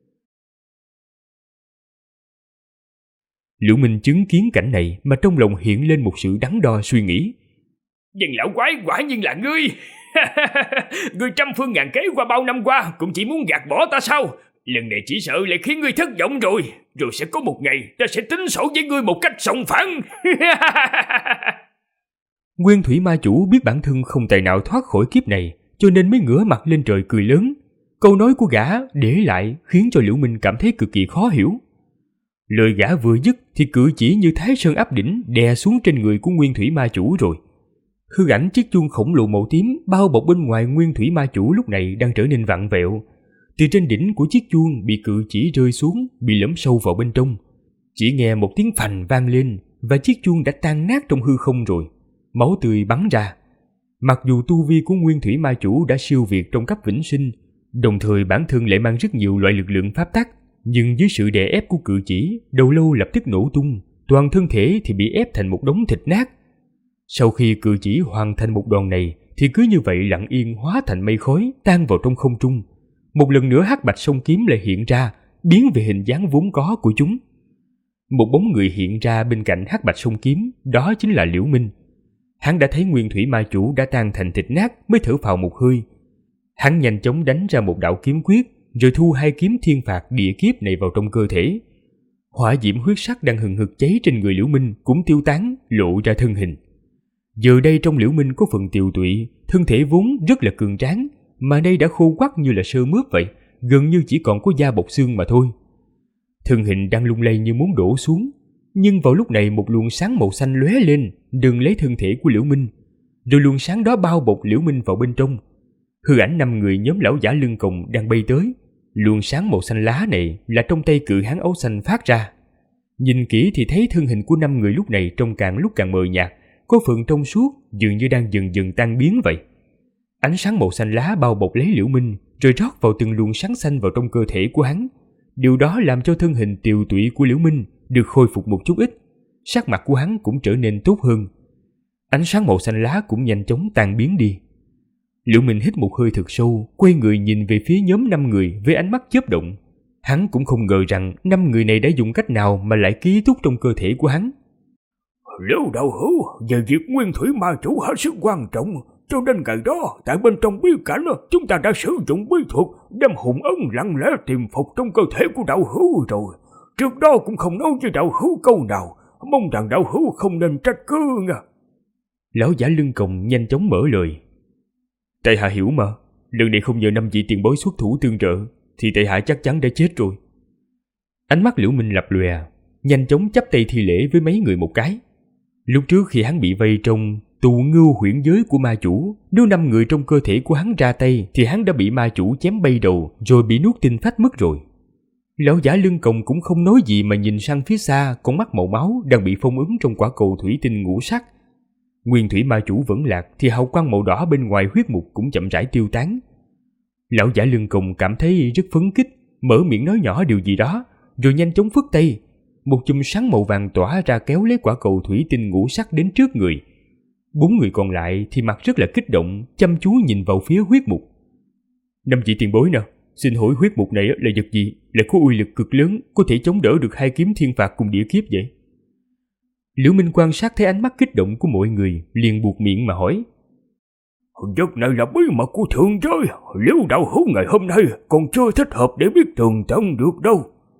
Liễu Minh chứng kiến cảnh này mà trong lòng hiện lên một sự đắn đo suy nghĩ. Dân lão quái quả nhiên là ngươi. Ngươi trăm phương ngàn kế qua bao năm qua cũng chỉ muốn gạt bỏ ta sao? Lần này chỉ sợ lại khiến ngươi thất vọng rồi. Rồi sẽ có một ngày ta sẽ tính sổ với ngươi một cách sòng phẳng. Nguyên Thủy Ma Chủ biết bản thân không tài nào thoát khỏi kiếp này, cho nên mới ngửa mặt lên trời cười lớn. Câu nói của gã để lại khiến cho Liễu Minh cảm thấy cực kỳ khó hiểu. Lời gã vừa dứt thì cự chỉ như Thái Sơn áp đỉnh đè xuống trên người của Nguyên Thủy Ma Chủ rồi. Hư ảnh chiếc chuông khổng lồ màu tím bao bọc bên ngoài Nguyên Thủy Ma Chủ lúc này đang trở nên vặn vẹo. Từ trên đỉnh của chiếc chuông bị cự chỉ rơi xuống, bị lõm sâu vào bên trong. Chỉ nghe một tiếng phành vang lên và chiếc chuông đã tan nát trong hư không rồi. Máu tươi bắn ra. Mặc dù tu vi của Nguyên Thủy Ma Chủ đã siêu việt trong cấp vĩnh sinh, đồng thời bản thân lại mang rất nhiều loại lực lượng pháp tắc, nhưng dưới sự đè ép của cự chỉ, đầu lâu lập tức nổ tung, toàn thân thể thì bị ép thành một đống thịt nát. Sau khi cự chỉ hoàn thành một đòn này, thì cứ như vậy lặng yên hóa thành mây khói, tan vào trong không trung. Một lần nữa hắc bạch song kiếm lại hiện ra, biến về hình dáng vốn có của chúng. Một bóng người hiện ra bên cạnh hắc bạch song kiếm, đó chính là Liễu Minh. Hắn đã thấy Nguyên Thủy Ma Chủ đã tan thành thịt nát mới thở phào một hơi. Hắn nhanh chóng đánh ra một đạo kiếm quyết, rồi thu hai kiếm thiên phạt địa kiếp này vào trong cơ thể. Hỏa diễm huyết sắc đang hừng hực cháy trên người Liễu Minh cũng tiêu tán, lộ ra thân hình. Giờ đây trong Liễu Minh có phần tiều tụy, thân thể vốn rất là cường tráng, mà đây đã khô quắt như là sơ mướp vậy, gần như chỉ còn có da bọc xương mà thôi. Thân hình đang lung lay như muốn đổ xuống, nhưng vào lúc này một luồng sáng màu xanh lóe lên, đừng lấy thân thể của Liễu Minh, rồi luồng sáng đó bao bọc Liễu Minh vào bên trong. Hư ảnh 5 người nhóm lão giả lưng còng đang bay tới. Luồng sáng màu xanh lá này là trong tay cự hán áo xanh phát ra. Nhìn kỹ thì thấy thân hình của 5 người lúc này trông càng lúc càng mờ nhạt, có phần trong suốt, dường như đang dần dần tan biến vậy. Ánh sáng màu xanh lá bao bọc lấy Liễu Minh, rồi rót vào từng luồng sáng xanh vào trong cơ thể của hắn. Điều đó làm cho thân hình tiều tụy của Liễu Minh được khôi phục một chút ít. Sắc mặt của hắn cũng trở nên tốt hơn. Ánh sáng màu xanh lá cũng nhanh chóng tan biến đi. Liễu Minh hít một hơi thật sâu, quay người nhìn về phía nhóm 5 người với ánh mắt chớp động. Hắn cũng không ngờ rằng 5 người này đã dùng cách nào mà lại ký túc trong cơ thể của hắn. Liễu đạo hữu, về việc Nguyên Thủy Ma Chủ hết sức quan trọng, cho nên ngày đó tại bên trong bí cảnh chúng ta đã sử dụng bí thuật đem hồn ấn lặng lẽ tìm phục trong cơ thể của đạo hữu rồi. Trước đó cũng không nói với đạo hữu câu nào, mong rằng đạo hữu không nên trách cứ nha. Lão giả lưng còng nhanh chóng mở lời. Tại hạ hiểu mà, lần này không nhờ 5 vị tiền bối xuất thủ tương trợ thì tại hạ chắc chắn đã chết rồi. Ánh mắt Liễu Minh lập lòe, nhanh chóng chắp tay thi lễ với mấy người một cái. Lúc trước khi hắn bị vây trong tù ngưu huyễn giới của ma chủ, nếu 5 người trong cơ thể của hắn ra tay thì hắn đã bị ma chủ chém bay đầu rồi bị nuốt tinh phách mất rồi. Lão giả lưng còng cũng không nói gì mà nhìn sang phía xa con mắt màu máu đang bị phong ấn trong quả cầu thủy tinh ngũ sắc. Nguyên Thủy Ma Chủ vẫn lạc thì hào quang màu đỏ bên ngoài huyết mục cũng chậm rãi tiêu tán. Lão giả lưng còng cảm thấy rất phấn khích, mở miệng nói nhỏ điều gì đó, rồi nhanh chóng phất tay. Một chùm sáng màu vàng tỏa ra kéo lấy quả cầu thủy tinh ngũ sắc đến trước người. 4 người còn lại thì mặt rất là kích động, chăm chú nhìn vào phía huyết mục. 5 vị tiền bối nè, xin hỏi huyết mục này là vật gì, lại có uy lực cực lớn, có thể chống đỡ được 2 kiếm thiên phạt cùng địa kiếp vậy? Liễu Minh quan sát thấy ánh mắt kích động của mọi người, liền buột miệng mà hỏi. Vật này là bí mật của thượng giới, Liễu đạo hữu ngày hôm nay còn chưa thích hợp để biết tường tận được đâu.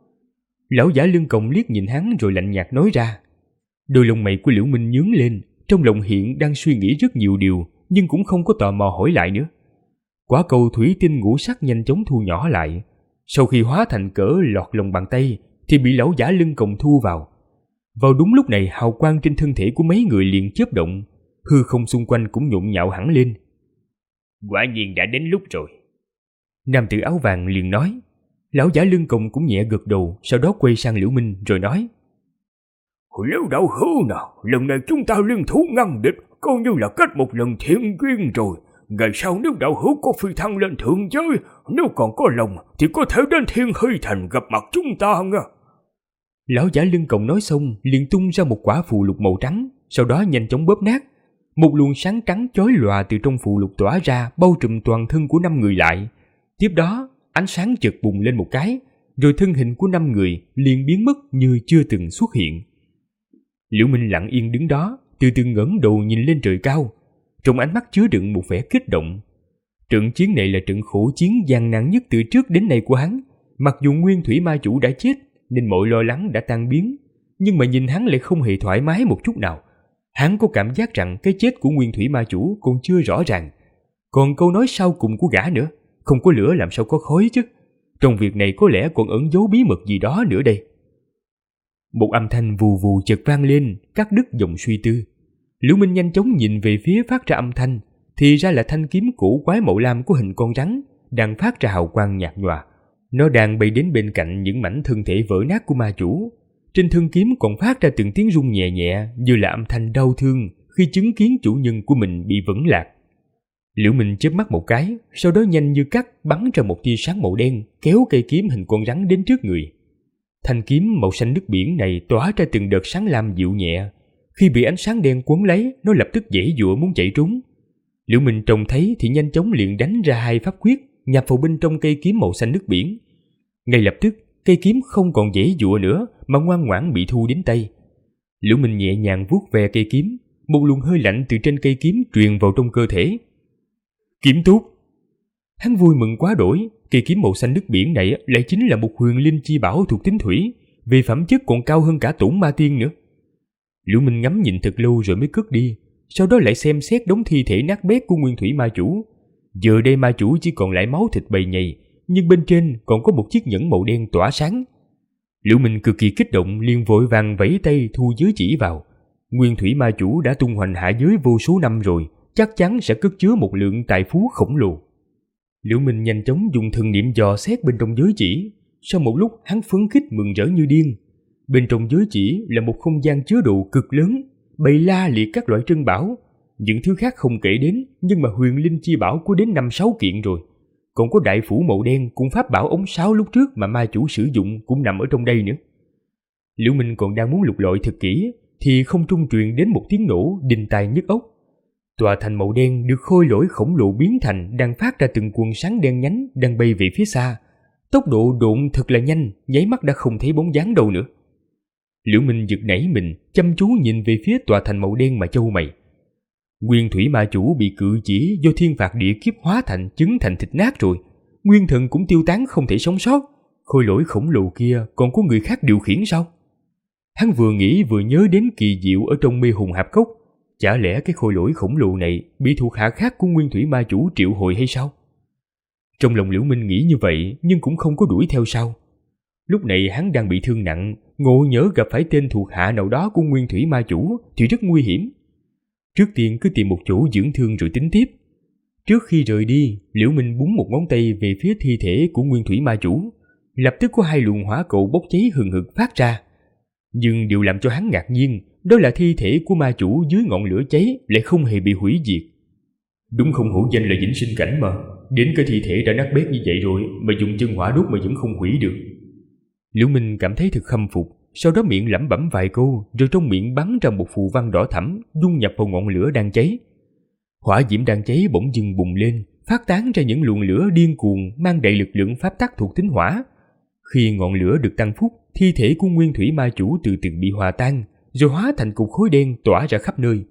Lão giả lưng còng liếc nhìn hắn rồi lạnh nhạt nói ra. Đôi lông mày của Liễu Minh nhướng lên, trong lòng hiện đang suy nghĩ rất nhiều điều, nhưng cũng không có tò mò hỏi lại nữa. Quả cầu thủy tinh ngũ sắc nhanh chóng thu nhỏ lại, sau khi hóa thành cỡ lọt lòng bàn tay thì bị lão giả lưng còng thu vào. Vào đúng lúc này, hào quang trên thân thể của mấy người liền chớp động, hư không xung quanh cũng nhộn nhạo hẳn lên. Quả nhiên đã đến lúc rồi. Nam tử áo vàng liền nói. Lão giả lưng còng cũng nhẹ gật đầu, sau đó quay sang Liễu Minh rồi nói. Liễu đạo hữu nào, lần này chúng ta liên thủ ngăn địch, coi như là kết một lần thiện duyên rồi. Ngày sau nếu đạo hữu có phi thăng lên thượng giới, nếu còn có lòng thì có thể đến Thiên Hy Thành gặp mặt chúng ta nha. Lão giả lưng còng nói xong liền tung ra một quả phù lục màu trắng, sau đó nhanh chóng bóp nát. Một luồng sáng trắng chói lòa từ trong phù lục tỏa ra, bao trùm toàn thân của 5 người lại. Tiếp đó ánh sáng chợt bùng lên một cái, rồi thân hình của 5 người liền biến mất như chưa từng xuất hiện. Liễu Minh lặng yên đứng đó, từ từ ngẩng đầu nhìn lên trời cao, trong ánh mắt chứa đựng một vẻ kích động. Trận chiến này là trận khổ chiến gian nan nhất từ trước đến nay của hắn. Mặc dù Nguyên Thủy Ma Chủ đã chết nên mọi lo lắng đã tan biến, nhưng mà nhìn hắn lại không hề thoải mái một chút nào. Hắn có cảm giác rằng cái chết của Nguyên Thủy Ma Chủ còn chưa rõ ràng. Còn câu nói sau cùng của gã nữa, không có lửa làm sao có khói chứ. Trong việc này có lẽ còn ẩn giấu bí mật gì đó nữa đây. Một âm thanh vù vù chợt vang lên, cắt đứt dòng suy tư. Liễu Minh nhanh chóng nhìn về phía phát ra âm thanh, thì ra là thanh kiếm cổ quái màu lam của hình con rắn đang phát ra hào quang nhạt nhòa. Nó đang bay đến bên cạnh những mảnh thân thể vỡ nát của ma chủ. Trên thân kiếm còn phát ra từng tiếng rung nhẹ nhẹ, như là âm thanh đau thương khi chứng kiến chủ nhân của mình bị vẫn lạc. Liễu Minh chớp mắt một cái, sau đó nhanh như cắt bắn ra một tia sáng màu đen, kéo cây kiếm hình con rắn đến trước người. Thanh kiếm màu xanh nước biển này tỏa ra từng đợt sáng lam dịu nhẹ. Khi bị ánh sáng đen quấn lấy, nó lập tức giãy giụa muốn chạy trốn. Liễu Minh trông thấy thì nhanh chóng liền đánh ra 2 pháp quyết, nhập vào bên trong cây kiếm màu xanh nước biển. Ngay lập tức, cây kiếm không còn giãy giụa nữa mà ngoan ngoãn bị thu đến tay. Liễu Minh nhẹ nhàng vuốt ve cây kiếm, một luồng hơi lạnh từ trên cây kiếm truyền vào trong cơ thể. Kiếm tốt! Hắn vui mừng quá đổi, cây kiếm màu xanh nước biển này lại chính là một huyền linh chi bảo thuộc tính thủy, về phẩm chất còn cao hơn cả Tổn Ma Tiên nữa. Liễu Minh ngắm nhìn thật lâu rồi mới cất đi, sau đó lại xem xét đống thi thể nát bét của Nguyên Thủy Ma Chủ. Giờ đây ma chủ chỉ còn lại máu thịt bầy nhầy, nhưng bên trên còn có một chiếc nhẫn màu đen tỏa sáng. Liễu Minh cực kỳ kích động, liền vội vàng vẫy tay thu giới chỉ vào. Nguyên Thủy Ma Chủ đã tung hoành hạ giới vô số năm rồi, chắc chắn sẽ cất chứa một lượng tài phú khổng lồ. Liễu Minh nhanh chóng dùng thần niệm dò xét bên trong giới chỉ. Sau một lúc hắn phấn khích mừng rỡ như điên. Bên trong giới chỉ là một không gian chứa đồ cực lớn, bày la liệt các loại trân bảo. Những thứ khác không kể đến, nhưng mà huyền linh chi bảo có đến 5-6 kiện rồi. Còn có đại phủ màu đen cùng pháp bảo ống sáo lúc trước mà ma chủ sử dụng cũng nằm ở trong đây nữa. Liễu Minh còn đang muốn lục lọi thật kỹ thì không trung truyền đến một tiếng nổ đinh tai nhức óc. Tòa thành màu đen được khôi lỗi khổng lồ biến thành đang phát ra từng quầng sáng đen nhánh đang bay về phía xa. Tốc độ độn thật là nhanh, nháy mắt đã không thấy bóng dáng đâu nữa. Liễu Minh giật nảy mình, chăm chú nhìn về phía tòa thành màu đen mà chau mày. Nguyên Thủy Ma Chủ bị cự chỉ do thiên phạt địa kiếp hóa thành chứng thành thịt nát rồi, nguyên thần cũng tiêu tán không thể sống sót. Khôi lỗi khổng lồ kia còn có người khác điều khiển sao? Hắn vừa nghĩ vừa nhớ đến kỳ diệu ở trong Mê Hồn Hạp Cốc. Chả lẽ cái khôi lỗi khổng lồ này bị thuộc hạ khác của Nguyên Thủy Ma Chủ triệu hồi hay sao? Trong lòng Liễu Minh nghĩ như vậy nhưng cũng không có đuổi theo sau. Lúc này hắn đang bị thương nặng, ngộ nhỡ gặp phải tên thuộc hạ nào đó của Nguyên Thủy Ma Chủ thì rất nguy hiểm. Trước tiên cứ tìm một chỗ dưỡng thương rồi tính tiếp. Trước khi rời đi, Liễu Minh búng một ngón tay về phía thi thể của Nguyên Thủy Ma Chủ. Lập tức có 2 luồng hỏa cầu bốc cháy hừng hực phát ra. Nhưng điều làm cho hắn ngạc nhiên đó là thi thể của ma chủ dưới ngọn lửa cháy lại không hề bị hủy diệt. Đúng không hổ danh là vĩnh sinh cảnh mà, đến cái thi thể đã nát bét như vậy rồi mà dùng chân hỏa đốt mà vẫn không hủy được. Liễu Minh cảm thấy thật khâm phục, sau đó miệng lẩm bẩm vài câu, rồi trong miệng bắn ra một phù văn đỏ thẫm dung nhập vào ngọn lửa đang cháy. Hỏa diễm đang cháy bỗng dưng bùng lên, phát tán ra những luồng lửa điên cuồng mang đầy lực lượng pháp tắc thuộc tính hỏa. Khi ngọn lửa được tăng phúc, thi thể của nguyên thủy ma chủ từ từ bị hòa tan, rồi hóa thành cục khói đen tỏa ra khắp nơi.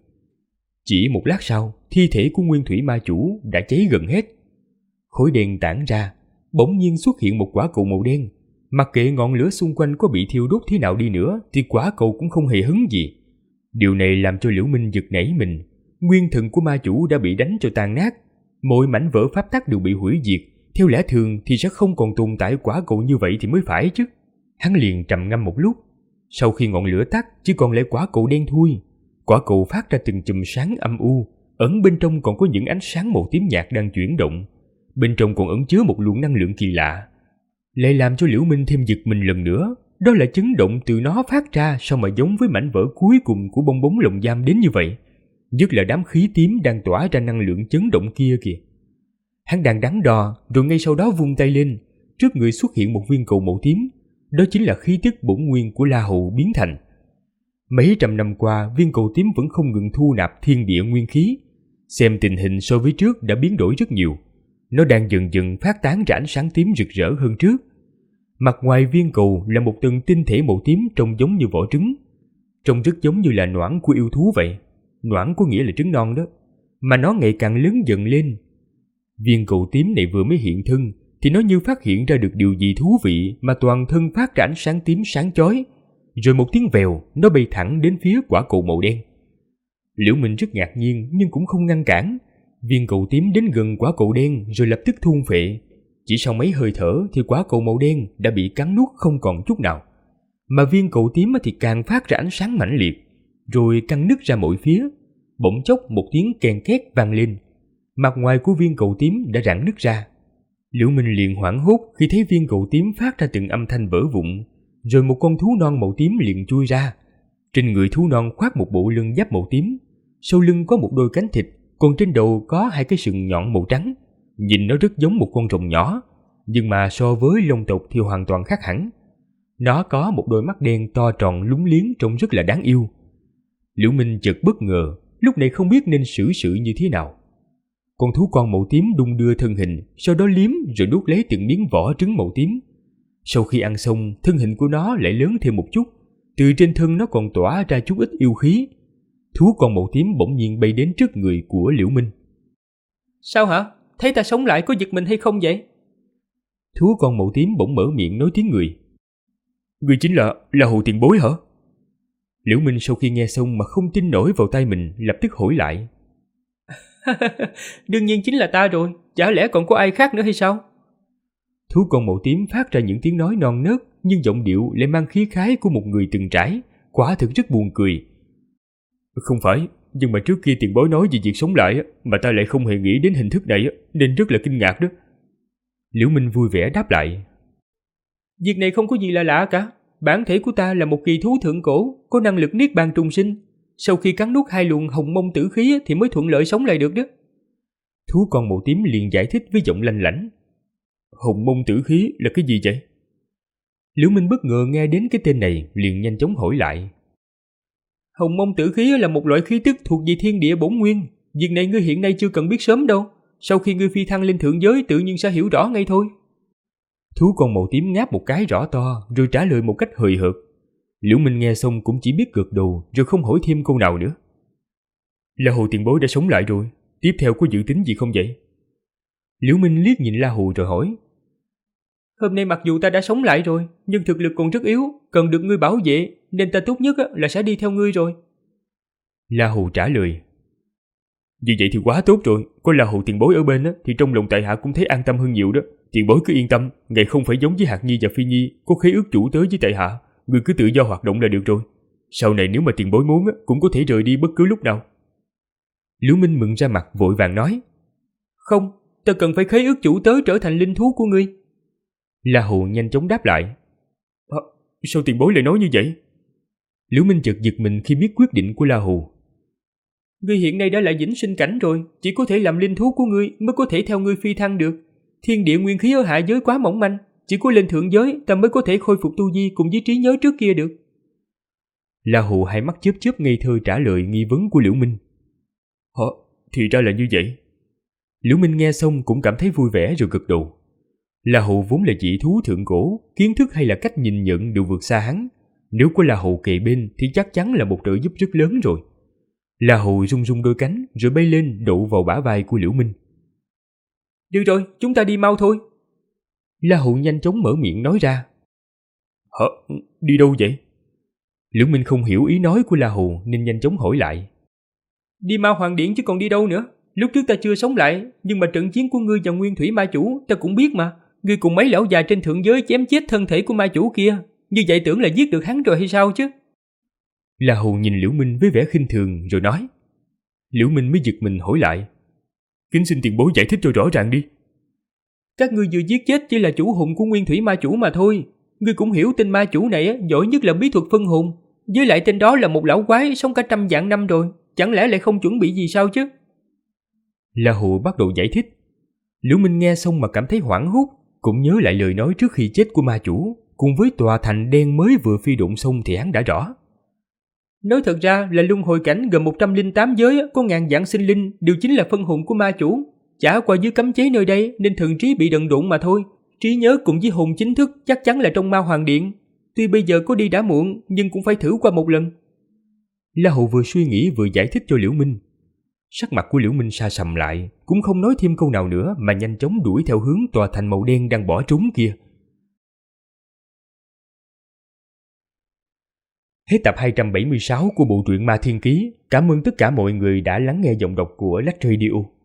Chỉ một lát sau, thi thể của nguyên thủy ma chủ đã cháy gần hết. Khói đen tản ra, bỗng nhiên xuất hiện một quả cầu màu đen. Mặc kệ ngọn lửa xung quanh có bị thiêu đốt thế nào đi nữa thì quả cầu cũng không hề hứng gì. Điều này làm cho Liễu Minh giật nảy mình. Nguyên thần của ma chủ đã bị đánh cho tan nát, mọi mảnh vỡ pháp tắc đều bị hủy diệt. Theo lẽ thường thì sẽ không còn tồn tại quả cầu như vậy thì mới phải chứ. Hắn liền trầm ngâm một lúc. Sau khi ngọn lửa tắt, chỉ còn lại quả cầu đen thui. Quả cầu phát ra từng chùm sáng âm u, ẩn bên trong còn có những ánh sáng màu tím nhạt đang chuyển động. Bên trong còn ẩn chứa một luồng năng lượng kỳ lạ, lại làm cho Liễu Minh thêm giật mình lần nữa. Đó là chấn động từ nó phát ra sao mà giống với mảnh vỡ cuối cùng của bong bóng lồng giam đến như vậy. Nhất là đám khí tím đang tỏa ra năng lượng chấn động kia kìa. Hắn đang đắn đo, rồi ngay sau đó vung tay lên, trước người xuất hiện một viên cầu màu tím. Đó chính là khí tức bổn nguyên của La Hầu biến thành. Mấy trăm năm qua, viên cầu tím vẫn không ngừng thu nạp thiên địa nguyên khí. Xem tình hình so với trước đã biến đổi rất nhiều. Nó đang dần dần phát tán ra ánh sáng tím rực rỡ hơn trước. Mặt ngoài viên cầu là một tầng tinh thể màu tím trông giống như vỏ trứng. Trông rất giống như là noãn của yêu thú vậy. Noãn có nghĩa là trứng non đó. Mà nó ngày càng lớn dần lên. Viên cầu tím này vừa mới hiện thân thì nó như phát hiện ra được điều gì thú vị mà toàn thân phát ra ánh sáng tím sáng chói. Rồi một tiếng vèo, nó bay thẳng đến phía quả cầu màu đen. Liễu Minh rất ngạc nhiên nhưng cũng không ngăn cản. Viên cầu tím đến gần quả cầu đen rồi lập tức thôn phệ. Chỉ sau mấy hơi thở thì quả cầu màu đen đã bị cắn nuốt không còn chút nào. Mà viên cầu tím thì càng phát ra ánh sáng mãnh liệt, rồi căng nứt ra mọi phía. Bỗng chốc một tiếng kèn két vang lên. Mặt ngoài của viên cầu tím đã rạn nứt ra. Liễu Minh liền hoảng hốt khi thấy viên cầu tím phát ra từng âm thanh vỡ vụn. Rồi một con thú non màu tím liền chui ra. Trên người thú non khoác một bộ lưng giáp màu tím. Sau lưng có một đôi cánh thịt, còn trên đầu có hai cái sừng nhọn màu trắng. Nhìn nó rất giống một con rồng nhỏ, nhưng mà so với long tộc thì hoàn toàn khác hẳn. Nó có một đôi mắt đen to tròn lúng liếng trông rất là đáng yêu. Liễu Minh chợt bất ngờ, lúc này không biết nên xử sự như thế nào. Con thú con màu tím đung đưa thân hình, sau đó liếm rồi nuốt lấy từng miếng vỏ trứng màu tím. Sau khi ăn xong, thân hình của nó lại lớn thêm một chút. Từ trên thân nó còn tỏa ra chút ít yêu khí. Thú con màu tím bỗng nhiên bay đến trước người của Liễu Minh. Sao hả? Thấy ta sống lại có giật mình hay không vậy? Thú con màu tím bỗng mở miệng nói tiếng người. Người chính là Hồ tiền bối hả? Liễu Minh sau khi nghe xong mà không tin nổi vào tai mình, lập tức hỏi lại. Đương nhiên chính là ta rồi, chả lẽ còn có ai khác nữa hay sao? Thú con màu tím phát ra những tiếng nói non nớt, nhưng giọng điệu lại mang khí khái của một người từng trải, quả thực rất buồn cười. Không phải, nhưng mà trước kia tiền bối nói về việc sống lại mà ta lại không hề nghĩ đến hình thức này nên rất là kinh ngạc đó. Liễu Minh vui vẻ đáp lại. Việc này không có gì là lạ cả. Bản thể của ta là một kỳ thú thượng cổ, có năng lực niết bàn trùng sinh. Sau khi cắn nuốt hai luồng hồng mông tử khí thì mới thuận lợi sống lại được đó. Thú con màu tím liền giải thích với giọng lanh lảnh. Hồng mông tử khí là cái gì vậy? Liễu Minh bất ngờ nghe đến cái tên này, liền nhanh chóng hỏi lại. Hồng mông tử khí là một loại khí tức thuộc về thiên địa bổn nguyên. Việc này ngươi hiện nay chưa cần biết sớm đâu. Sau khi ngươi phi thăng lên thượng giới tự nhiên sẽ hiểu rõ ngay thôi. Thú con màu tím ngáp một cái rõ to rồi trả lời một cách hời hợt. Liễu Minh nghe xong cũng chỉ biết gật đầu rồi không hỏi thêm câu nào nữa. La Hầu tiền bối đã sống lại rồi, tiếp theo có dự tính gì không vậy? Liễu Minh liếc nhìn La Hầu rồi hỏi. Hôm nay mặc dù ta đã sống lại rồi, nhưng thực lực còn rất yếu, cần được ngươi bảo vệ, nên ta tốt nhất là sẽ đi theo ngươi rồi. La Hầu trả lời. Vì vậy thì quá tốt rồi, có La Hầu tiền bối ở bên thì trong lòng tại hạ cũng thấy an tâm hơn nhiều đó. Tiền bối cứ yên tâm, ngài không phải giống với Hạt Nhi và Phi Nhi, có khế ước chủ tớ với tại hạ, người cứ tự do hoạt động là được rồi. Sau này nếu mà tiền bối muốn cũng có thể rời đi bất cứ lúc nào. Liễu Minh mừng ra mặt vội vàng nói. Không, ta cần phải khế ước chủ tớ trở thành linh thú của ngươi. La Hầu nhanh chóng đáp lại. Sao tiền bối lại nói như vậy? Liễu Minh chợt giật mình khi biết quyết định của La Hầu. Ngươi hiện nay đã là vĩnh sinh cảnh rồi, chỉ có thể làm linh thú của ngươi mới có thể theo ngươi phi thăng được. Thiên địa nguyên khí ở hạ giới quá mỏng manh, chỉ có lên thượng giới ta mới có thể khôi phục tu vi cùng với trí nhớ trước kia được. La Hầu hai mắt chớp chớp ngây thơ trả lời nghi vấn của Liễu Minh. Thì ra là như vậy. Liễu Minh nghe xong cũng cảm thấy vui vẻ rồi gật đầu. La Hầu vốn là dị thú thượng cổ, kiến thức hay là cách nhìn nhận đều vượt xa hắn. Nếu có La Hầu kề bên thì chắc chắn là một trợ giúp rất lớn rồi. La Hầu rung rung đôi cánh rồi bay lên đậu vào bả vai của Liễu Minh. Được rồi, chúng ta đi mau thôi. La Hầu nhanh chóng mở miệng nói ra. Hả? Đi đâu vậy? Liễu Minh không hiểu ý nói của La Hầu nên nhanh chóng hỏi lại. Đi Ma Hoàng Điện chứ còn đi đâu nữa. Lúc trước ta chưa sống lại, nhưng mà trận chiến của ngươi và Nguyên Thủy Ma Chủ ta cũng biết mà. Ngươi cùng mấy lão già trên thượng giới chém chết thân thể của ma chủ kia. Như vậy tưởng là giết được hắn rồi hay sao chứ? La Hầu nhìn Liễu Minh với vẻ khinh thường rồi nói. Liễu Minh mới giật mình hỏi lại. Kính xin tiền bối giải thích cho rõ ràng đi. Các ngươi vừa giết chết chỉ là chủ hồn của Nguyên Thủy Ma Chủ mà thôi. Ngươi cũng hiểu tên ma chủ này giỏi nhất là bí thuật phân hồn. Với lại tên đó là một lão quái sống cả 100 vạn năm rồi. Chẳng lẽ lại không chuẩn bị gì sao chứ? La Hầu bắt đầu giải thích. Liễu Minh nghe xong mà cảm thấy hoảng hốt, cũng nhớ lại lời nói trước khi chết của ma chủ, cùng với tòa thành đen mới vừa phi độn xong thì hắn đã rõ. Nói thật ra là luân hồi cảnh gồm 108 giới có ngàn vạn sinh linh đều chính là phân hồn của ma chủ. Chả qua dưới cấm chế nơi đây nên thần trí bị đần độn mà thôi. Trí nhớ cùng với hồn chính thức chắc chắn là trong Ma Hoàng Điện. Tuy bây giờ có đi đã muộn nhưng cũng phải thử qua một lần. La Hầu vừa suy nghĩ vừa giải thích cho Liễu Minh. Sắc mặt của Liễu Minh sa sầm lại, cũng không nói thêm câu nào nữa mà nhanh chóng đuổi theo hướng tòa thành màu đen đang bỏ trốn kia. Hết tập 276 của bộ truyện Ma Thiên Ký. Cảm ơn tất cả mọi người đã lắng nghe giọng đọc của Lách Radio.